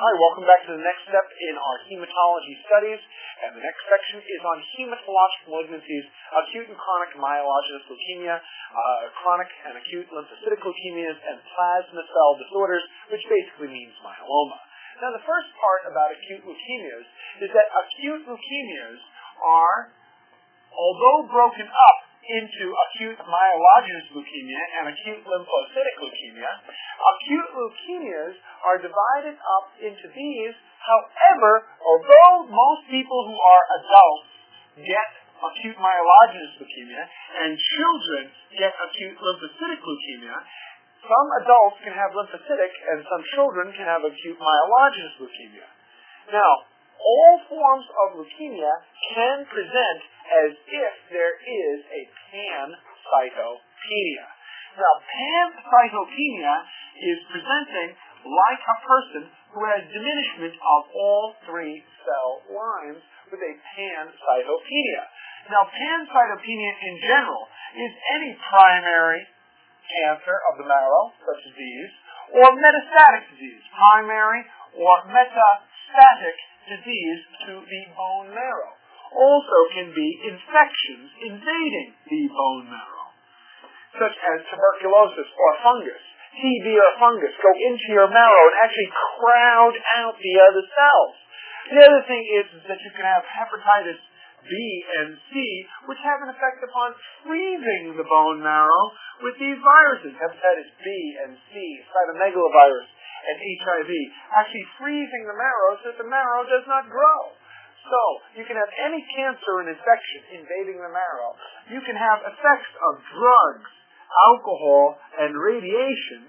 Hi, welcome back to the next step in our hematology studies, and the next section is on hematologic malignancies, acute and chronic myelogenous leukemia, chronic and acute lymphocytic leukemias, and plasma cell disorders, which basically means myeloma. Now, the first part about acute leukemias is that acute leukemias are, although broken up into acute myelogenous leukemia and acute lymphocytic leukemia, acute leukemias are divided up into these. However, although most people who are adults get acute myelogenous leukemia and children get acute lymphocytic leukemia, some adults can have lymphocytic and some children can have acute myelogenous leukemia. Now, all forms of leukemia can present as if there is a pancytopenia. Now, pancytopenia is presenting like a person who has diminishment of all three cell lines with a pancytopenia. Now, pancytopenia in general is any primary cancer of the marrow, such as these, or metastatic disease, primary or metastatic disease to the bone marrow. Also can be infections invading the bone marrow, such as tuberculosis or fungus. TB or fungus go into your marrow and actually crowd out the other cells. The other thing is that you can have hepatitis B and C, which have an effect upon freezing the bone marrow with these viruses. Hepatitis B and C, cytomegalovirus, and HIV, actually freezing the marrow so that the marrow does not grow. So, you can have any cancer and infection invading the marrow. You can have effects of drugs, alcohol, and radiation,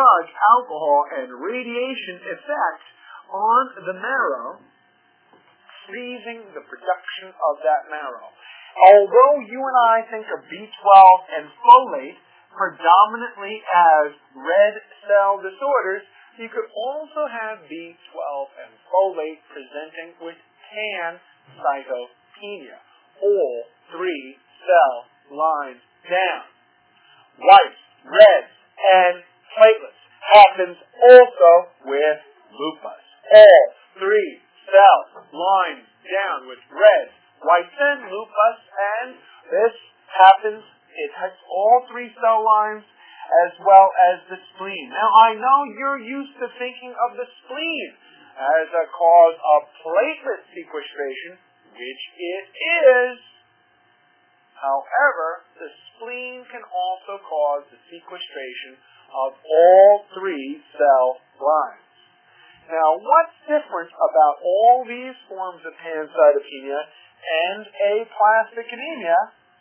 effect on the marrow, freezing the production of that marrow. Although you and I think of B12 and folate predominantly as red cell disorders, you could also have B12 and folate presenting with pancytopenia, all three cell lines down. White, red, and platelets happens also with lupus. All three cell lines down with red, white, and lupus, and this happens, it has all three cell lines as well as the spleen. Now, I know you're used to thinking of the spleen as a cause of platelet sequestration, which it is. However, the spleen can also cause the sequestration of all three cell lines. Now, what's different about all these forms of pancytopenia and aplastic anemia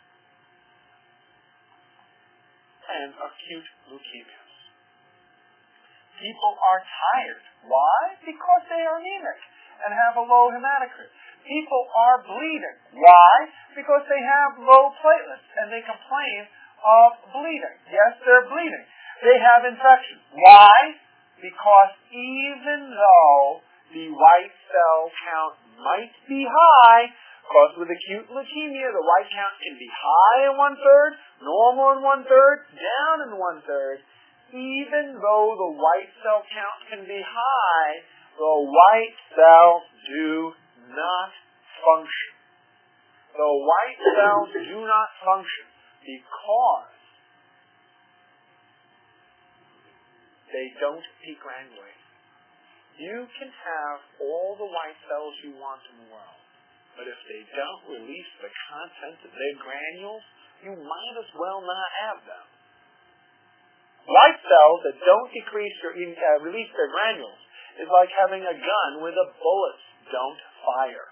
and acute leukemias? People are tired. Why? Because they are anemic and have a low hematocrit. People are bleeding. Why? Because they have low platelets and they complain of bleeding. Yes, they're bleeding. They have infections. Why? Because even though the white cell count might be high, because with acute leukemia, the white count can be high in 1/3, normal in 1/3, down in 1/3. Even though the white cell count can be high, the white cells do not function. The white cells do not function because they don't degranulate. You can have all the white cells you want in the world, but if they don't release the contents of their granules, you might as well not have them. White cells that don't release their granules is like having a gun where the bullets don't fire.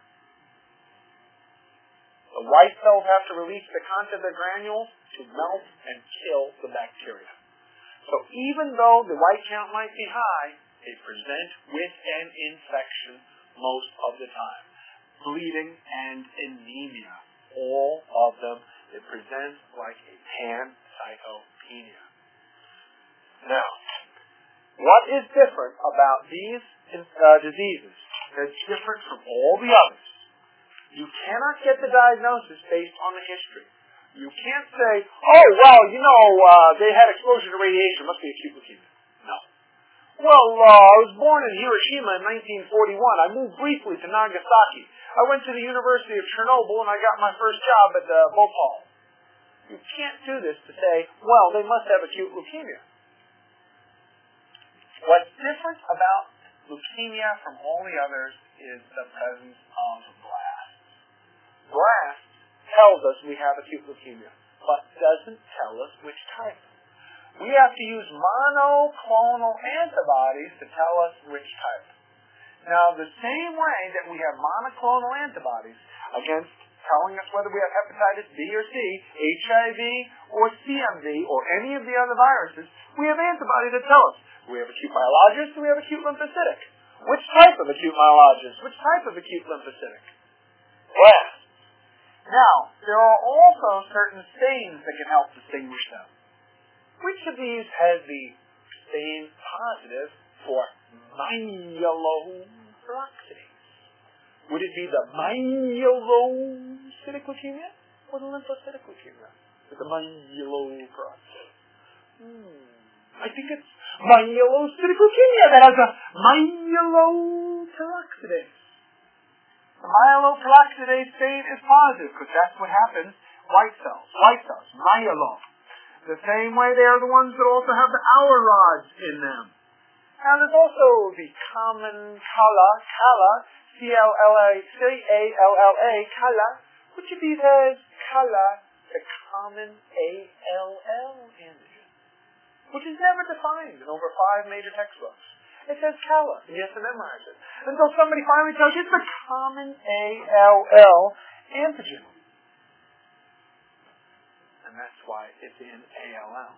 The white cells have to release the content of their granules to melt and kill the bacteria. So even though the white count might be high, they present with an infection most of the time. Bleeding and anemia, all of them, it presents like a pancytopenia. Now, what is different about these diseases that's different from all the others? You cannot get the diagnosis based on the history. You can't say, oh, well, they had exposure to radiation, must be acute leukemia. No. Well, I was born in Hiroshima in 1941. I moved briefly to Nagasaki. I went to the University of Chernobyl and I got my first job at the Bhopal. You can't do this to say, well, they must have acute leukemia. What's different about leukemia from all the others is the presence of blasts. Blasts tells us we have acute leukemia, but doesn't tell us which type. We have to use monoclonal antibodies to tell us which type. Now, the same way that we have monoclonal antibodies against telling us whether we have hepatitis B or C, HIV or CMV, or any of the other viruses, we have antibodies that tell us, do we have acute myelogenous, do we have acute lymphocytic? Which type of acute myelogenous? Which type of acute lymphocytic? Blasts. Now, there are also certain stains that can help distinguish them. Which of these has the stain positive for myeloperoxidase? Would it be the myelocytic leukemia or the lymphocytic leukemia with the myeloperoxidase? I think it's myelocytic leukemia that has a myeloperoxidase. The myeloperoxidase stain is positive because that's what happens. White cells, myeloma. The same way they are the ones that also have the hour rods in them. Now there's also the common Kala, C-A-L-L-A, Kala. Which of these has Kala, the common ALL antigen? Which is never defined in over 5 major textbooks. It says Kala, and you have to memorize it. Until somebody finally tells you it's the common ALL antigen. And that's why it's in ALL.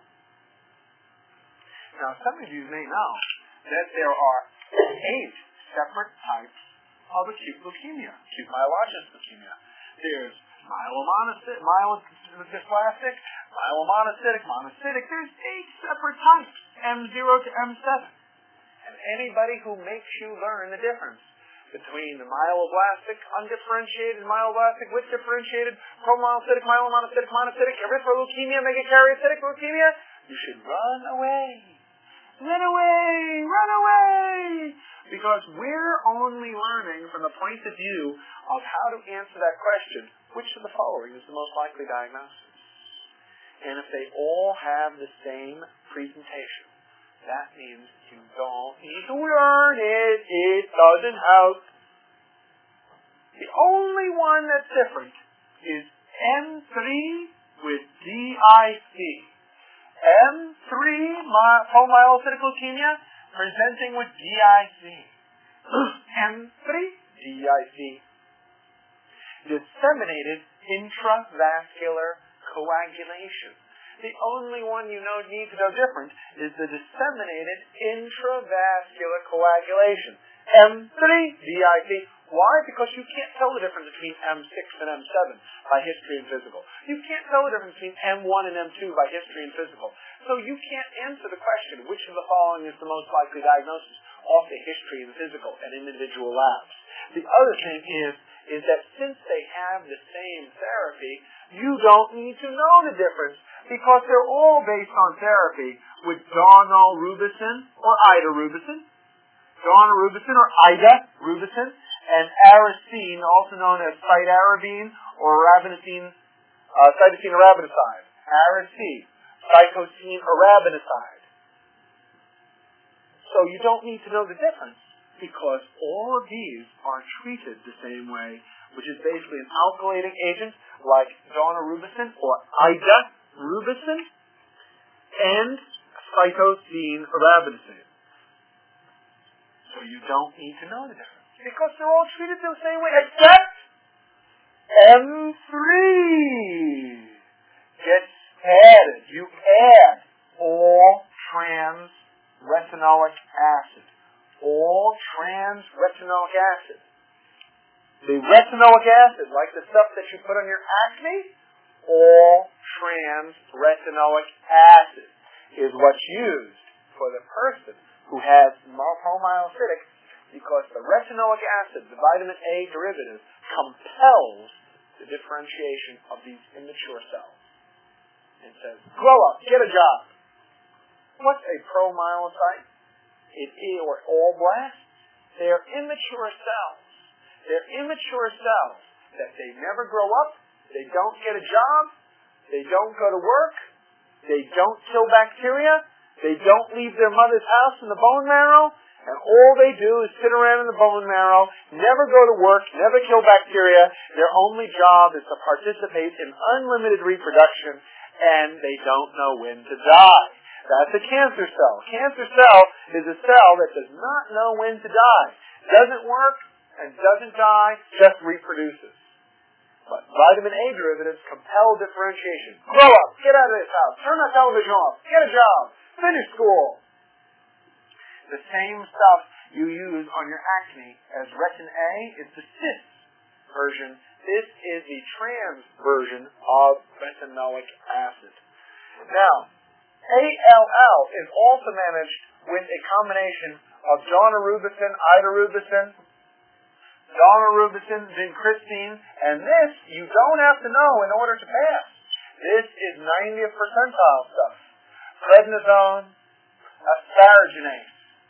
Now, some of you may know that there are 8 separate types of acute leukemia, acute myelogenous leukemia. There's myelomonocytic, myelodysplastic, myelomonocytic, monocytic. There's 8 separate types, M0 to M7. And anybody who makes you learn the difference between the myeloblastic, undifferentiated, myeloblastic with differentiated, promyelocytic, myelomonocytic, monocytic, erythroleukemia, megakaryocytic leukemia, you should run away. Run away! Run away! Because we're only learning from the point of view of how to answer that question, which of the following is the most likely diagnosis? And if they all have the same presentation, that means you don't need to learn it. It doesn't help. The only one that's different is M3 with DIC. M3, promyelocytic leukemia, presenting with DIC. M3, DIC. Disseminated intravascular coagulation. The only one you need to know different is the disseminated intravascular coagulation. M3, DIC. Why? Because you can't tell the difference between M6 and M7 by history and physical. You can't tell the difference between M1 and M2 by history and physical. So you can't answer the question, which of the following is the most likely diagnosis, off the history and physical at individual labs. The other thing is that since they have the same therapy, you don't need to know the difference because they're all based on therapy with daunorubicin or idarubicin, daunorubicin or idarubicin, and aracine, also known as cytarabine or cytosine arabinoside. Aracine, cytosine arabinoside. So you don't need to know the difference because all of these are treated the same way, which is basically an alkylating agent like daunorubicin or idarubicin and cytosine arabinoside. So you don't need to know the difference because they're all treated the same way except M3 gets added. You add all trans-retinoic acid. All trans-retinoic acid. The retinoic acid, like the stuff that you put on your acne, all trans-retinoic acid is what's used for the person who has promyelocytic because the retinoic acid, the vitamin A derivative, compels the differentiation of these immature cells. It says, grow up, get a job. What's a promyelocyte? or all blasts, they are immature cells. They're immature cells that they never grow up, they don't get a job, they don't go to work, they don't kill bacteria, they don't leave their mother's house in the bone marrow, and all they do is sit around in the bone marrow, never go to work, never kill bacteria. Their only job is to participate in unlimited reproduction, and they don't know when to die. That's a cancer cell. A cancer cell is a cell that does not know when to die. Doesn't work and doesn't die, just reproduces. But vitamin A derivatives compel differentiation. Grow up, get out of this house, turn that television off, get a job, finish school. The same stuff you use on your acne as retin A is the cis version. This is the trans version of retinoic acid. Now, ALL is also managed with a combination of daunorubicin, idarubicin, daunorubicin, vincristine, and this you don't have to know in order to pass. This is 90th percentile stuff. Prednisone, asparaginase.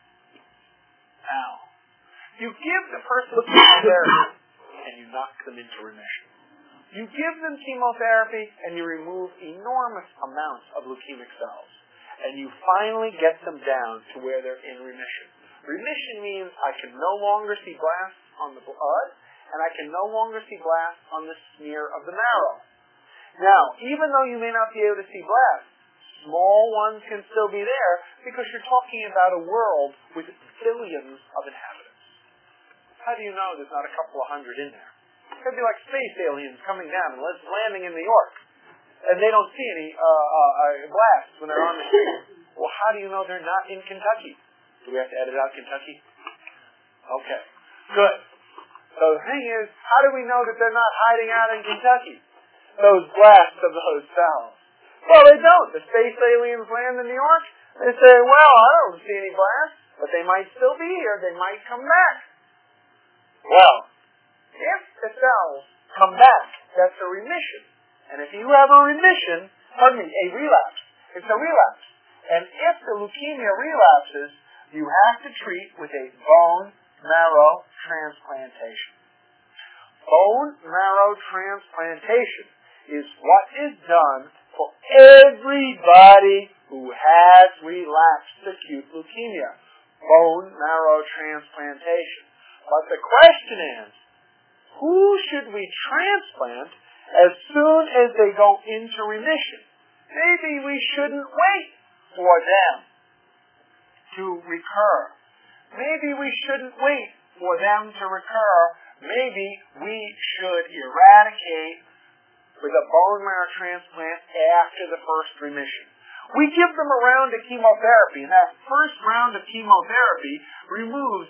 Now, you give the person chemotherapy and you knock them into remission. You give them chemotherapy and you remove enormous amounts of leukemic cells. And you finally get them down to where they're in remission. Remission means I can no longer see blasts on the blood, and I can no longer see blasts on the smear of the marrow. Now, even though you may not be able to see blasts, small ones can still be there because you're talking about a world with billions of inhabitants. How do you know there's not a couple of hundred in there? It could be like space aliens coming down and landing in New York, and they don't see any blasts when they're on the street. Well, how do you know they're not in Kentucky? Do we have to edit out Kentucky? Okay, good. So the thing is, how do we know that they're not hiding out in Kentucky? Those blasts of those cells. Well, they don't. The space aliens land in New York. They say, well, I don't see any blasts, but they might still be here. They might come back. Well, if the cells come back, that's a remission. And if you have a remission, a relapse, it's a relapse. And if the leukemia relapses, you have to treat with a bone marrow transplantation. Bone marrow transplantation is what is done for everybody who has relapsed acute leukemia. Bone marrow transplantation. But the question is, who should we transplant as soon as they go into remission? Maybe we shouldn't wait for them to recur. Maybe we shouldn't wait for them to recur. Maybe we should eradicate with a bone marrow transplant after the first remission. We give them a round of chemotherapy, and that first round of chemotherapy removes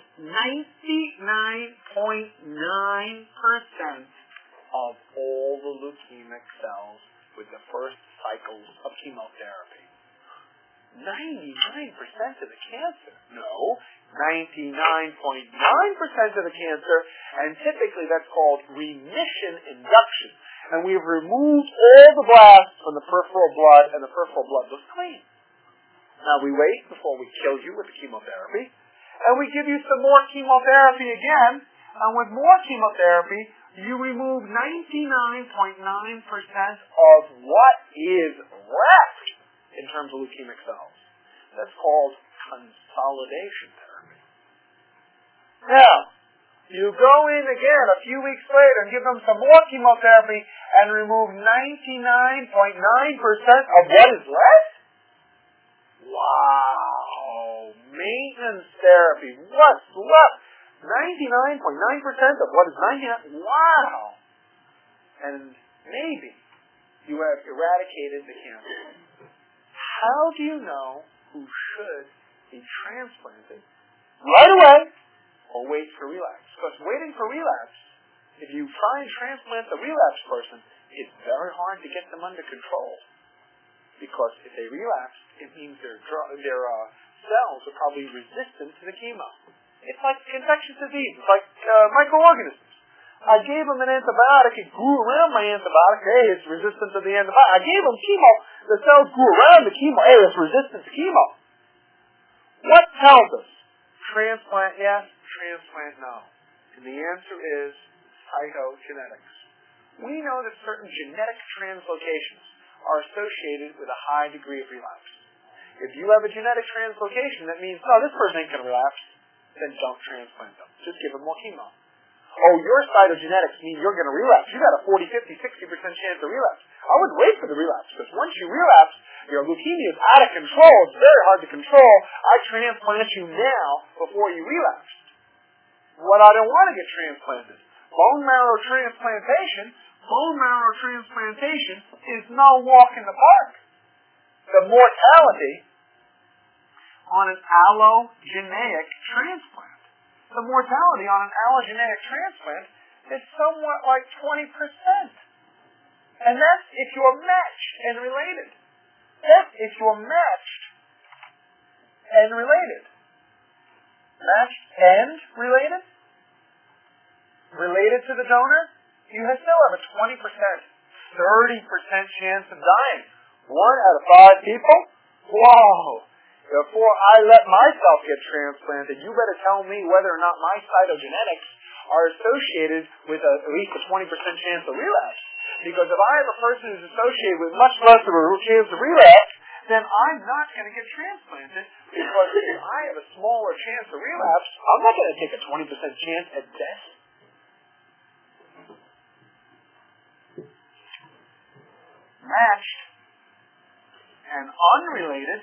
99.9% of all the leukemic cells with the first cycle of chemotherapy. 99% of the cancer? No, 99.9% of the cancer, and typically that's called remission induction. And we've removed all the blasts from the peripheral blood, and the peripheral blood looks clean. Now we wait before we kill you with the chemotherapy, and we give you some more chemotherapy again, and with more chemotherapy, you remove 99.9% of what is left in terms of leukemic cells. That's called consolidation therapy. Now, you go in again a few weeks later and give them some more chemotherapy and remove 99.9% of what is left? Wow! Maintenance therapy. What's left? 99.9% of what is 99? Wow! And maybe you have eradicated the cancer. How do you know who should be transplanted right away or wait for relapse? Because waiting for relapse, if you try and transplant the relapsed person, it's very hard to get them under control. Because if they relapse, it means their cells are probably resistant to the chemo. It's like infectious disease. It's like microorganisms. I gave them an antibiotic. It grew around my antibiotic. Hey, it's resistant to the antibiotic. I gave them chemo. The cells grew around the chemo. Hey, it's resistant to chemo. What tells us Transplant yes, transplant no. And the answer is cytogenetics. We know that certain genetic translocations are associated with a high degree of relapse. If you have a genetic translocation, that means, no, this person ain't going to relapse, then don't transplant them. Just give them more chemo. Oh, your cytogenetics mean you're going to relapse. You got a 40, 50, 60% chance of relapse. I would wait for the relapse, because once you relapse, your leukemia is out of control. It's very hard to control. I transplant you now before you relapse. What I don't want to get transplanted. Bone marrow transplantation is no walk in the park. The mortality on an allogeneic transplant. The mortality on an allogeneic transplant is somewhat like 20%. And that's if you're matched and related. That's if you're matched and related. Matched and related? Related to the donor? You still have a 20%, 30% chance of dying. 1 out of 5 people? Whoa! Before I let myself get transplanted, you better tell me whether or not my cytogenetics are associated with at least a 20% chance of relapse. Because if I have a person who's associated with much less of a chance of relapse, then I'm not going to get transplanted, because if I have a smaller chance of relapse, I'm not going to take a 20% chance at death. Matched and unrelated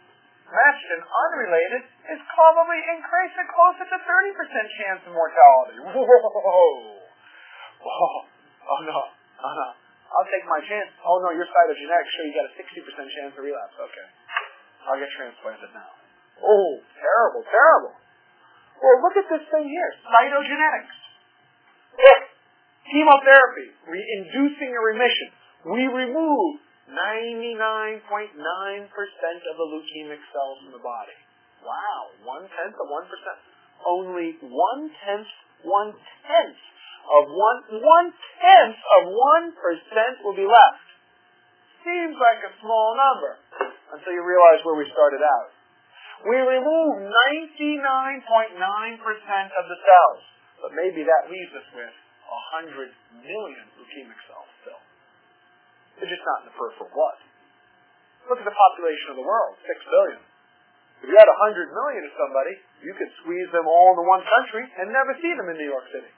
is probably increasing closer to 30% chance of mortality. Whoa. Oh no. I'll take my chance. Oh no, your cytogenetics show you got a 60% chance of relapse. Okay. I'll get transplanted now. Oh, terrible. Well, look at this thing here. Cytogenetics. Look. Chemotherapy. Inducing a remission. We remove 99.9% of the leukemic cells from the body. Wow. 1/10 of 1%. Only 1/10 of 1% will be left. Seems like a small number until you realize where we started out. We remove 99.9% of the cells, but maybe that leaves us with 100 million leukemic cells still. They're just not in the peripheral blood. Look at the population of the world, 6 billion. If you had 100 million of somebody, you could squeeze them all into one country and never see them in New York City.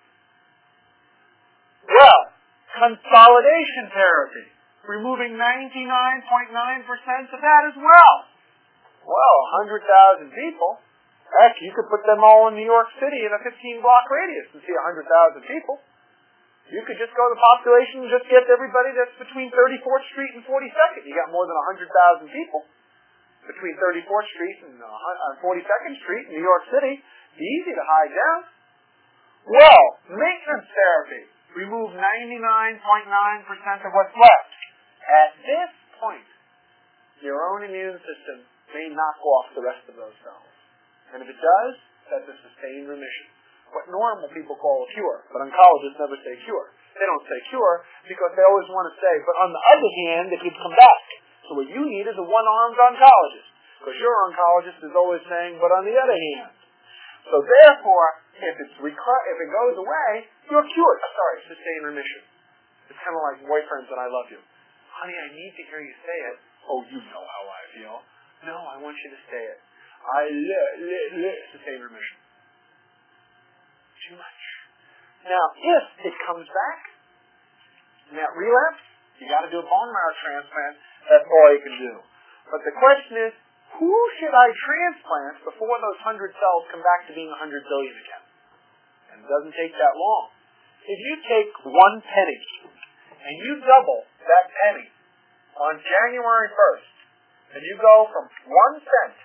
Well, consolidation therapy, removing 99.9% of that as well. Well, 100,000 people. Heck, you could put them all in New York City in a 15-block radius and see 100,000 people. You could just go to the population and just get everybody that's between 34th Street and 42nd. You got more than 100,000 people between 34th Street and 42nd Street in New York City. Easy to hide down. Well, maintenance therapy. Remove 99.9% of what's left. At this point, your own immune system may knock off the rest of those cells. And if it does, that's a sustained remission. What normal people call a cure, but oncologists never say cure. They don't say cure because they always want to say, but on the other hand, it could come back. So what you need is a one-armed oncologist, because your oncologist is always saying, but on the other hand. So therefore, if it goes away, you're cured. Sustained remission. It's kind of like boyfriends and I love you. Honey, I need to hear you say it. Oh, you know how I feel. No, I want you to say it. Sustained remission. Too much. Now, if it comes back, in that relapse, you got to do a bone marrow transplant. That's all you can do. But the question is, who should I transplant before those 100 cells come back to being 100 billion again? And it doesn't take that long. If you take 1 penny and you double that penny on January 1st, and you go from 1 cent,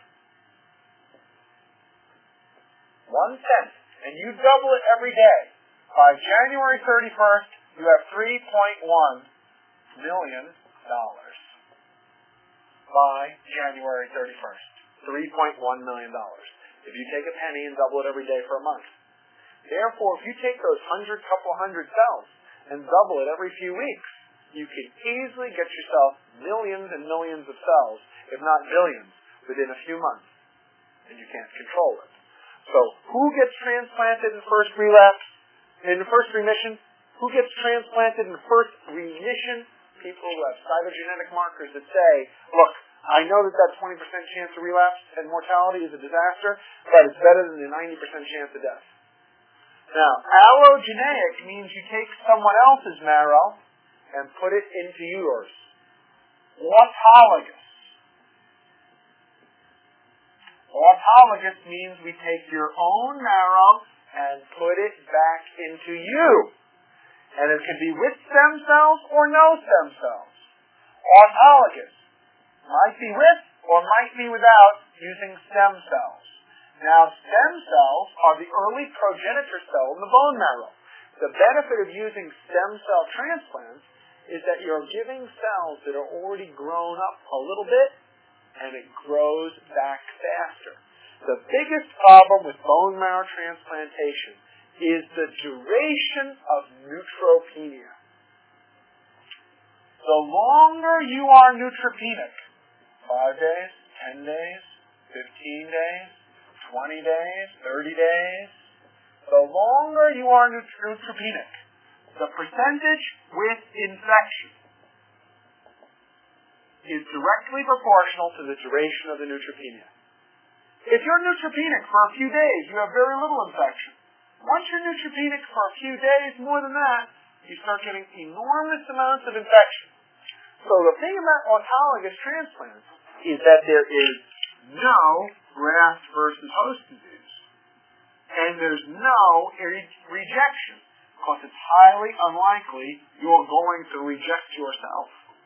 and you double it every day, by January 31st, you have $3.1 million. By January 31st, $3.1 million. If you take a penny and double it every day for a month. Therefore, if you take those couple hundred cells and double it every few weeks, you can easily get yourself millions and millions of cells, if not billions, within a few months. And you can't control it. So who gets transplanted in first relapse, in first remission? Who gets transplanted in first remission? People who have cytogenetic markers that say, look, I know that 20% chance of relapse and mortality is a disaster, but it's better than the 90% chance of death. Now, allogeneic means you take someone else's marrow and put it into yours. Autologous. Autologous means we take your own marrow and put it back into you. And it can be with stem cells or no stem cells. Autologous. Might be with or might be without using stem cells. Now, stem cells are the early progenitor cell in the bone marrow. The benefit of using stem cell transplants is that you're giving cells that are already grown up a little bit, and it grows back faster. The biggest problem with bone marrow transplantation is the duration of neutropenia. The longer you are neutropenic, 5 days, 10 days, 15 days, 20 days, 30 days, the longer you are neutropenic, the percentage with infection is directly proportional to the duration of the neutropenia. If you're neutropenic for a few days, you have very little infection. Once you're neutropenic for a few days, more than that, you start getting enormous amounts of infection. So the thing about autologous transplants is that there is no graft versus host disease. And there's no rejection, because it's highly unlikely you're going to reject yourself.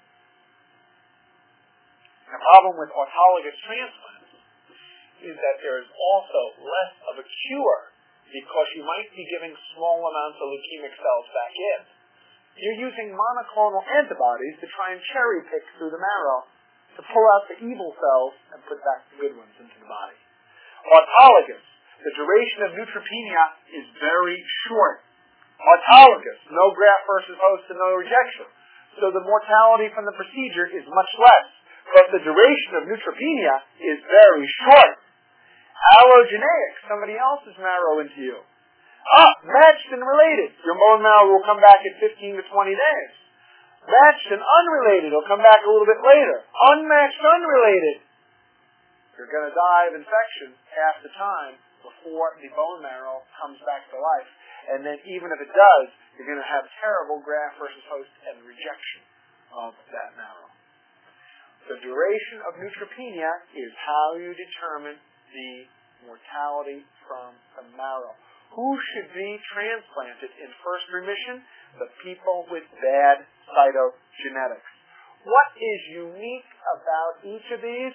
The problem with autologous transplants is that there is also less of a cure, because you might be giving small amounts of leukemic cells back in. You're using monoclonal antibodies to try and cherry pick through the marrow to pull out the evil cells and put back the good ones into the body. Autologous, the duration of neutropenia is very short. Autologous, no graft versus host and no rejection. So the mortality from the procedure is much less, but the duration of neutropenia is very short. Allogeneic, somebody else's marrow into you. Matched and related. Your bone marrow will come back in 15 to 20 days. Matched and unrelated will come back a little bit later. Unmatched, unrelated. You're going to die of infection half the time before the bone marrow comes back to life. And then even if it does, you're going to have terrible graft versus host and rejection of that marrow. The duration of neutropenia is how you determine the mortality from the marrow. Who should be transplanted in first remission? The people with bad cytogenetics. What is unique about each of these?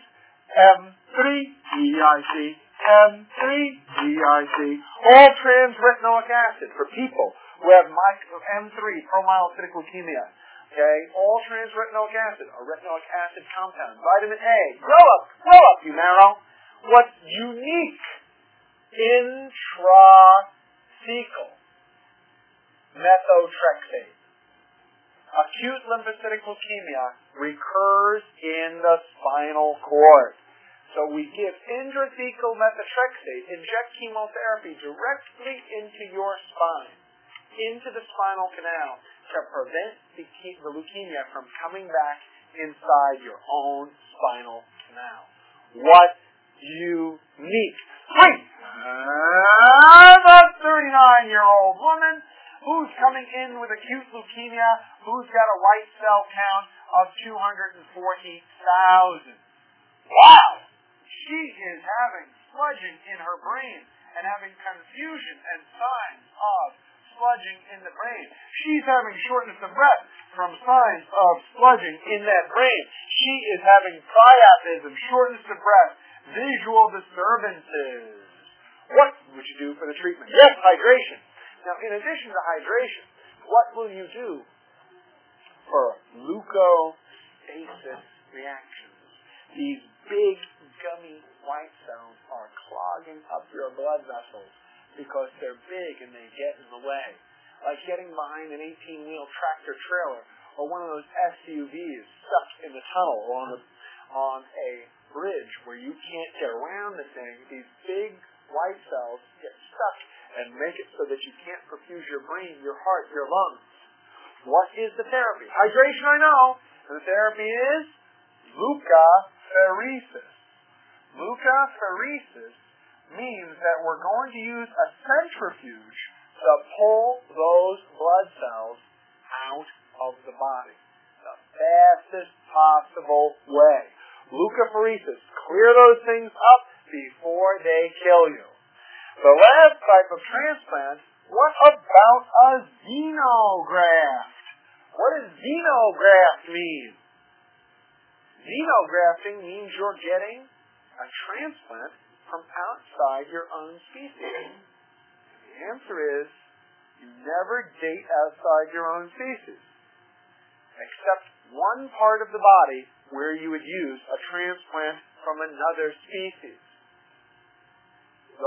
M3-DIC, M3-DIC, all trans-retinoic acid for people who have M3, promyelocytic leukemia. Okay, all trans-retinoic acid, a retinoic acid compound. Vitamin A, grow up, you marrow. What's unique? Intrathecal methotrexate. Acute lymphocytic leukemia recurs in the spinal cord. So we give intrathecal methotrexate, inject chemotherapy directly into your spine, into the spinal canal, to prevent the leukemia from coming back inside your own spinal canal. What unique. I'm a 39-year-old woman who's coming in with acute leukemia, who's got a white cell count of 240,000. Wow! She is having sludging in her brain and having confusion and signs of sludging in the brain. She's having shortness of breath from signs of sludging in that brain. She is having priapism, shortness of breath, visual disturbances. What would you do for the treatment? Yes, hydration. Now, in addition to hydration, what will you do for leukostasis reactions? These big, gummy white cells are clogging up your blood vessels because they're big and they get in the way. Like getting behind an 18-wheel tractor trailer or one of those SUVs stuck in the tunnel or on a bridge where you can't get around the thing. These big white cells get stuck and make it so that you can't perfuse your brain, your heart, your lungs. What is the therapy? Hydration, I know. And the therapy is leukapheresis. Leukapheresis means that we're going to use a centrifuge to pull those blood cells out of the body. The fastest possible way. Leukapheresis. Clear those things up before they kill you. The last type of transplant, what about a xenograft? What does xenograft mean? Xenografting means you're getting a transplant from outside your own species. The answer is, you never date outside your own species, except one part of the body where you would use a transplant from another species. The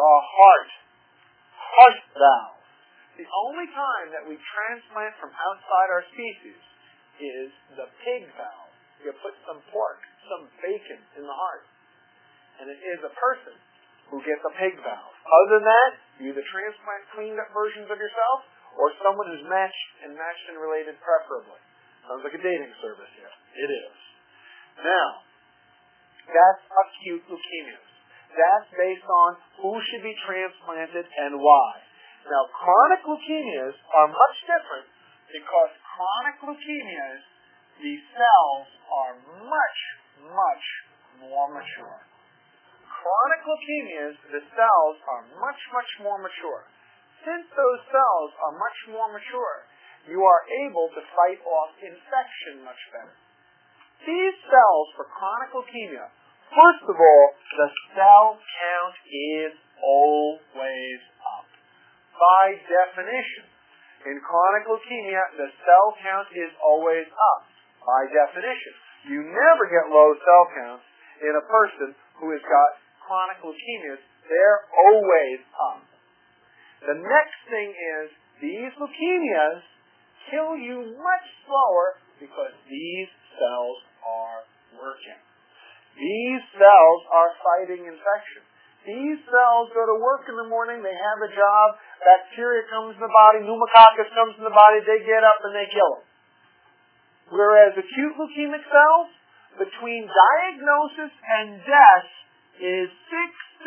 heart valve. The only time that we transplant from outside our species is the pig valve. You put some pork, some bacon in the heart, and it is a person who gets a pig valve. Other than that, you either transplant cleaned up versions of yourself or someone who's matched and related preferably. Sounds like a dating service here. It is. Now, that's acute leukemias. That's based on who should be transplanted and why. Now, chronic leukemias are much different because chronic leukemias, the cells are much, much more mature. Chronic leukemias, the cells are much, much more mature. Since those cells are much more mature, you are able to fight off infection much better. These cells for chronic leukemia, first of all, the cell count is always up. By definition, in chronic leukemia, the cell count is always up. By definition, you never get low cell counts in a person who has got chronic leukemias. They're always up. The next thing is, these leukemias kill you much slower because these cells are working. These cells are fighting infection. These cells go to work in the morning, they have a job, bacteria comes in the body, pneumococcus comes in the body, they get up and they kill them. Whereas acute leukemic cells, between diagnosis and death is 6 to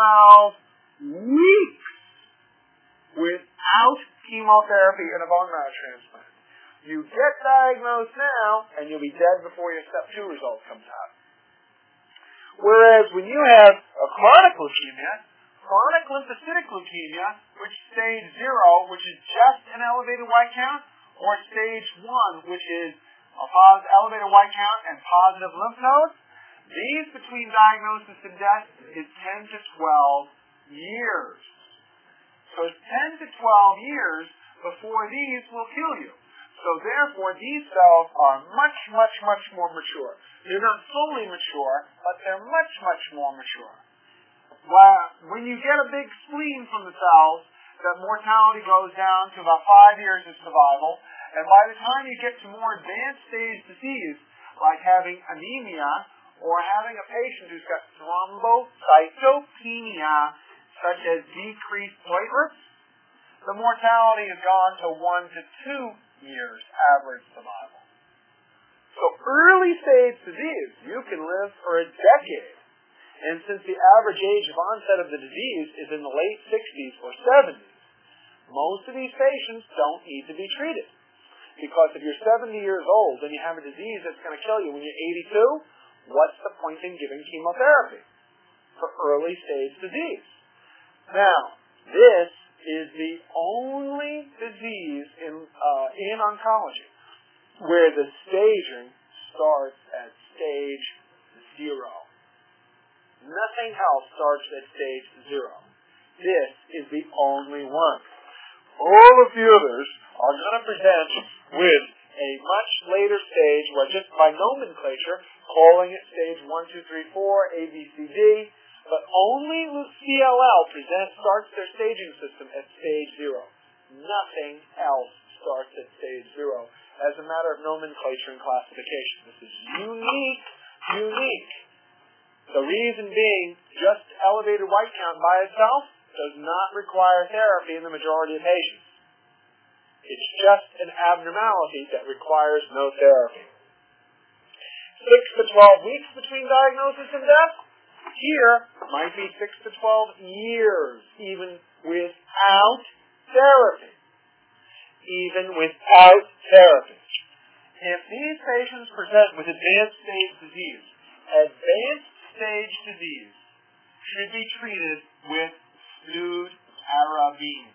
12 weeks without chemotherapy and a bone marrow transplant. You get diagnosed now, and you'll be dead before your step 2 result comes out. Whereas when you have a chronic leukemia, chronic lymphocytic leukemia, which stage 0, which is just an elevated white count, or stage 1, which is a elevated white count and positive lymph nodes, these between diagnosis and death is 10 to 12 years. So it's 10 to 12 years before these will kill you. So therefore, these cells are much, much, much more mature. They're not fully mature, but they're much, much more mature. When you get a big spleen from the cells, the mortality goes down to about 5 years of survival, and by the time you get to more advanced stage disease, like having anemia, or having a patient who's got thrombocytopenia, such as decreased platelets, the mortality has gone to 1 to 2 years average survival. So early stage disease, you can live for a decade. And since the average age of onset of the disease is in the late 60s or 70s, most of these patients don't need to be treated. Because if you're 70 years old and you have a disease that's going to kill you when you're 82, what's the point in giving chemotherapy for early stage disease? Now, this is the only disease in oncology where the staging starts at stage 0. Nothing else starts at stage 0. This is the only one. All of the others are going to present with a much later stage, well, just by nomenclature, calling it stage 1, 2, 3, 4, A, B, C, D, but only CLL starts their staging system at stage 0. Nothing else starts at stage 0 as a matter of nomenclature and classification. This is unique. The reason being, just elevated white count by itself does not require therapy in the majority of patients. It's just an abnormality that requires no therapy. 6 to 12 weeks between diagnosis and death? Here might be 6 to 12 years, even without therapy. Even without therapy. If these patients present with advanced stage disease should be treated with fludarabine.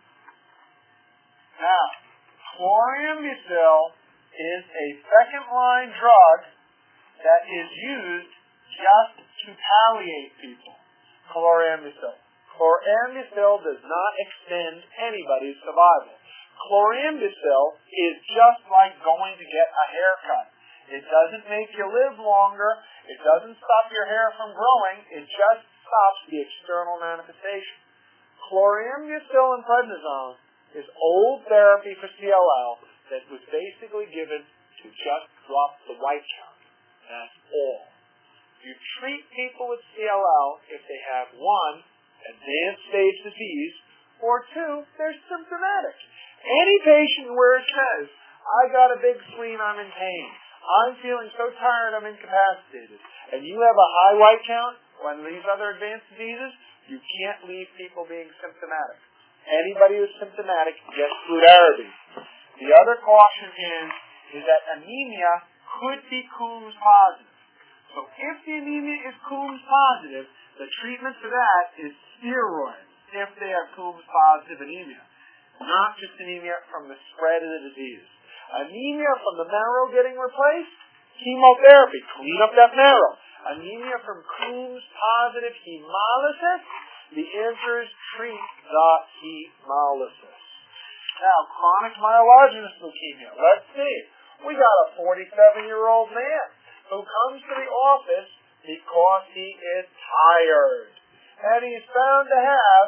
Now, chlorambucil is a second-line drug that is used just to palliate people. Chlorambucil. Chlorambucil does not extend anybody's survival. Chlorambucil is just like going to get a haircut. It doesn't make you live longer. It doesn't stop your hair from growing. It just stops the external manifestation. Chlorambucil and prednisone is old therapy for CLL that was basically given to just drop the white count. That's all. You treat people with CLL if they have 1, advanced stage disease, or 2, they're symptomatic. Any patient where it says, I got a big spleen, I'm in pain, I'm feeling so tired I'm incapacitated, and you have a high white count, one of these other advanced diseases, you can't leave people being symptomatic. Anybody who's symptomatic gets fludarabine. The other caution is that anemia could be Coombs positive. So if the anemia is Coombs positive, the treatment for that is steroids if they have Coombs positive anemia, not just anemia from the spread of the disease. Anemia from the marrow getting replaced, chemotherapy, clean up that marrow. Anemia from Coombs positive hemolysis, the answer is treat the hemolysis. Now, chronic myelogenous leukemia. Let's see. We got a 47-year-old man who comes to the office because he is tired. And he's found to have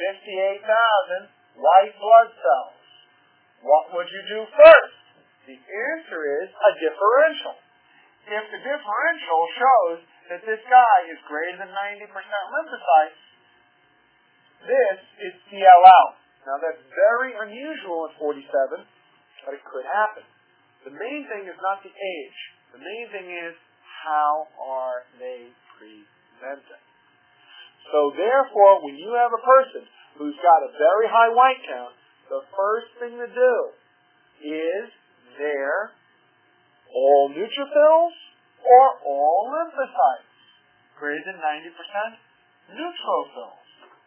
58,000 white blood cells. What would you do first? The answer is a differential. If the differential shows that this guy is greater than 90% lymphocytes, this is CLL. Now that's very unusual at 47, but it could happen. The main thing is not the age. The main thing is how are they presenting. So therefore, when you have a person who's got a very high white count, the first thing to do is their all neutrophils or all lymphocytes. Greater than 90% neutrophils.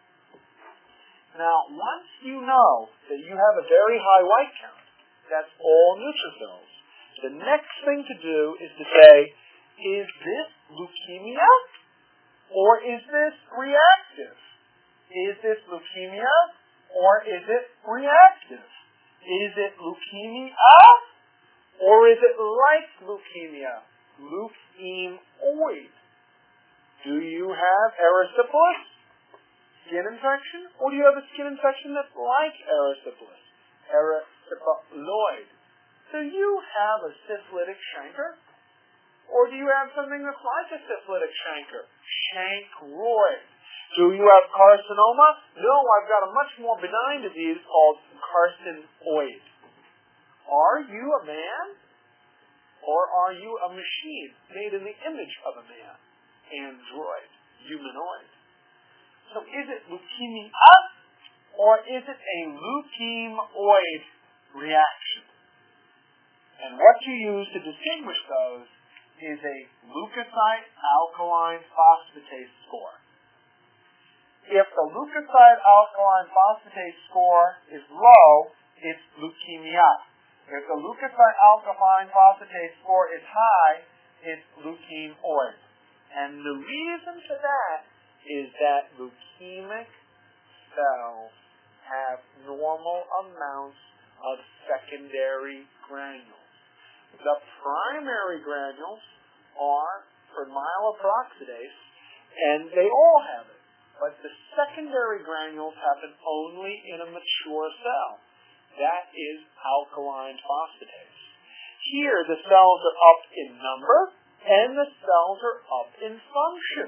Now, once you know that you have a very high white count, that's all neutrophils, the next thing to do is to say, is this leukemia or is this reactive? Is this leukemia or is it reactive? Is it leukemia or is it like leukemia? Leukemoid. Do you have erysipelas? Skin infection? Or do you have a skin infection that's like erysipelas? Erysipeloid. Do you have a syphilitic chancre? Or do you have something that's like a syphilitic chancre? Chancroid. Do you have carcinoma? No, I've got a much more benign disease called carcinoid. Are you a man? Or are you a machine made in the image of a man? Android. Humanoid. So is it leukemia or is it a leukemoid reaction? And what you use to distinguish those is a leukocyte alkaline phosphatase score. If the leukocyte alkaline phosphatase score is low, it's leukemia. If the leukocyte alkaline phosphatase score is high, it's leukemoid. And the reason for that is that leukemic cells have normal amounts of secondary granules. The primary granules are for myeloperoxidase, and they all have it. But the secondary granules happen only in a mature cell. That is alkaline phosphatase. Here, the cells are up in number, and the cells are up in function.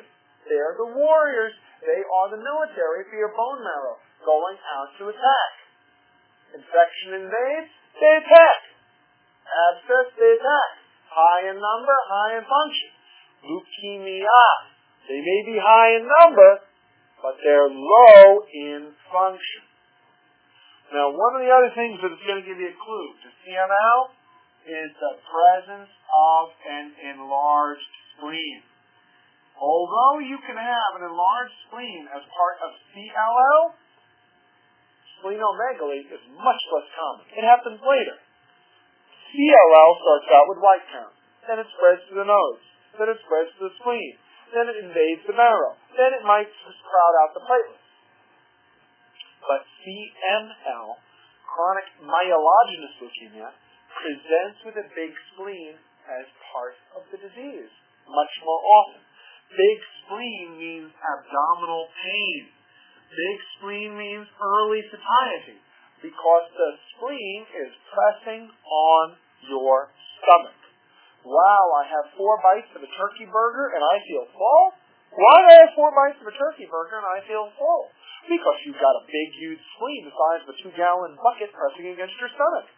They're the warriors. They are the military for your bone marrow, going out to attack. Infection invades, they attack. Abscess, they attack. High in number, high in function. Leukemia, they may be high in number, but they're low in function. Now, one of the other things that's going to give you a clue to CML is the presence of an enlarged spleen. Although you can have an enlarged spleen as part of CLL, splenomegaly is much less common. It happens later. CLL starts out with white count. Then it spreads to the nose. Then it spreads to the spleen. Then it invades the marrow. Then it might crowd out the platelets. But CML, chronic myelogenous leukemia, presents with a big spleen as part of the disease much more often. Big spleen means abdominal pain. Big spleen means early satiety because the spleen is pressing on your stomach. Wow, I have 4 bites of a turkey burger and I feel full? Why do I have 4 bites of a turkey burger and I feel full? Because you've got a big, huge spleen the size of a 2-gallon bucket pressing against your stomach.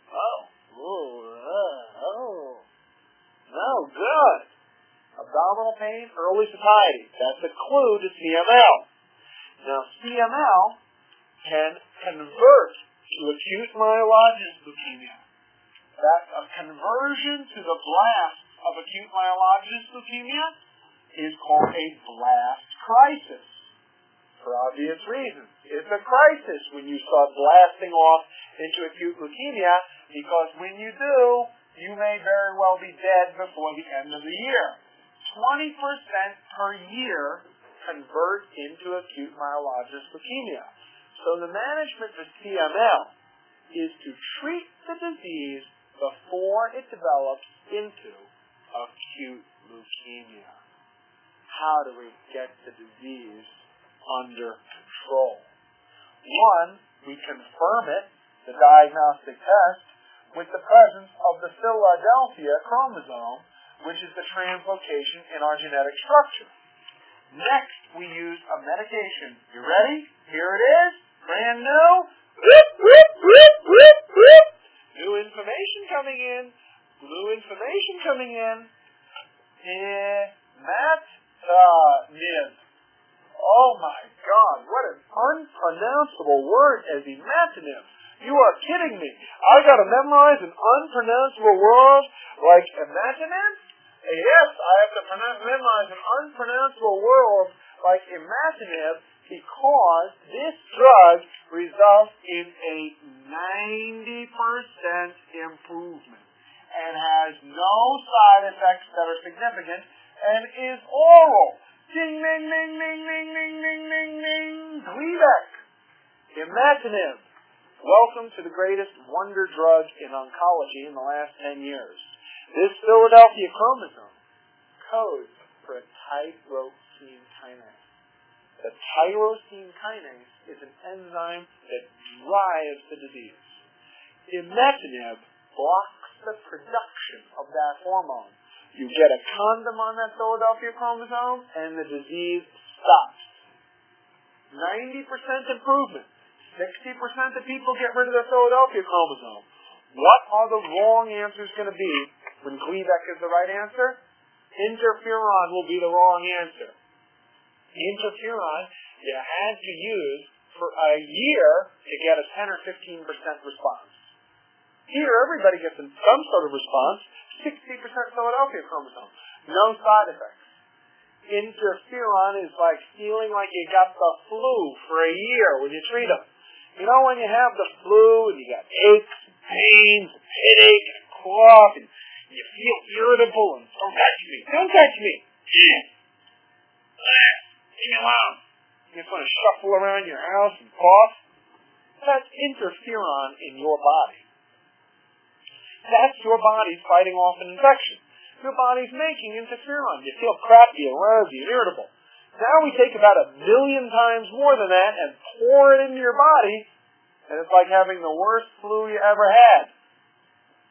No good. Abdominal pain, early satiety. That's a clue to CML. Now, CML can convert to acute myelogenous leukemia. That a conversion to the blast of acute myelogenous leukemia is called a blast crisis. For obvious reasons. It's a crisis when you start blasting off into acute leukemia, because when you do, you may very well be dead before the end of the year. 20% per year convert into acute myelogenous leukemia. So the management of CML is to treat the disease before it develops into acute leukemia. How do we get the disease under control? 1, we confirm it, the diagnostic test, with the presence of the Philadelphia chromosome, which is the translocation in our genetic structure. Next, we use a medication. You ready? Here it is. Brand new. New information coming in. New information coming in. Imatinib. Oh my God, what an unpronounceable word as imatinib. You are kidding me. I got to memorize an unpronounceable word like imatinib? Yes, I have to memorize an unpronounceable word like imatinib because this drug results in a 90% improvement and has no side effects that are significant and is oral. Ding, ding, ding, ding, ding, ding, ding, ding, ding. Gleevec. Imatinib. Welcome to the greatest wonder drug in oncology in the last 10 years. This Philadelphia chromosome codes for a tyrosine kinase. The tyrosine kinase is an enzyme that drives the disease. Imatinib blocks the production of that hormone. You get a condom on that Philadelphia chromosome, and the disease stops. 90% improvement. 60% of people get rid of their Philadelphia chromosome. What are the wrong answers going to be when Gleevec is the right answer? Interferon will be the wrong answer. Interferon you had to use for a year to get a 10 or 15% response. Here, everybody gets some sort of response. 60% Philadelphia chromosome. No side effects. Interferon is like feeling like you got the flu for a year when you treat them. You know when you have the flu and you got aches, pains, headache, and cough, and you feel irritable and don't touch me. Don't touch me. Leave me alone. You just want to shuffle around your house and cough. That's interferon in your body. That's your body's fighting off an infection. Your body's making interferon. You feel crappy and lousy and irritable. Now we take about 1 million times more than that and pour it into your body, and it's like having the worst flu you ever had.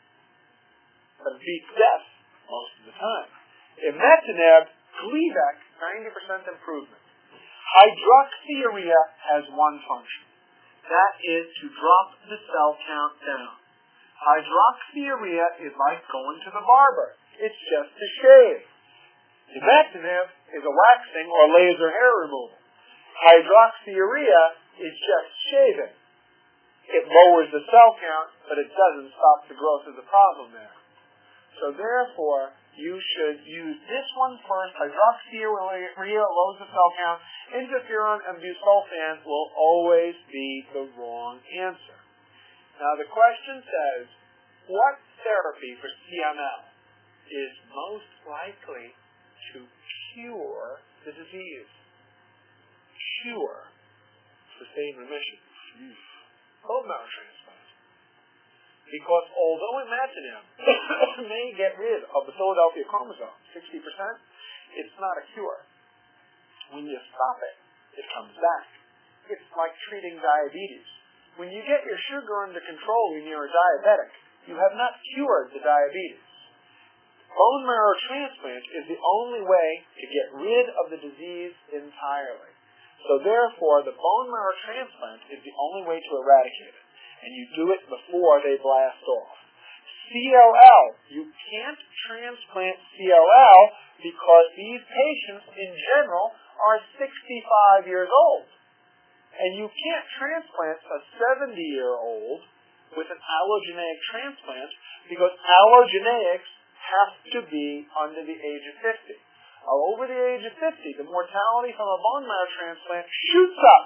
But it beats death most of the time. Imatinib, Gleevec, 90% improvement. Hydroxyurea has one function. That is to drop the cell count down. Hydroxyurea is like going to the barber. It's just a shave. Imatinib is a waxing or laser hair removal. Hydroxyurea is just shaving. It lowers the cell count, but it doesn't stop the growth of the problem there. So therefore, you should use this one first. Hydroxyurea lowers the cell count. Interferon and busulfan will always be the wrong answer. Now the question says, what therapy for CML is most likely to cure the disease? Cure. Sustained remission. Bone marrow transplant. Because although imatinib may get rid of the Philadelphia chromosome, 60%, it's not a cure. When you stop it, it comes back. It's like treating diabetes. When you get your sugar under control when you're a diabetic, you have not cured the diabetes. Bone marrow transplant is the only way to get rid of the disease entirely. So therefore, the bone marrow transplant is the only way to eradicate it. And you do it before they blast off. CLL, you can't transplant CLL because these patients in general are 65 years old. And you can't transplant a 70-year-old with an allogeneic transplant because allogeneics have to be under the age of 50. Over the age of 50, the mortality from a bone marrow transplant shoots up,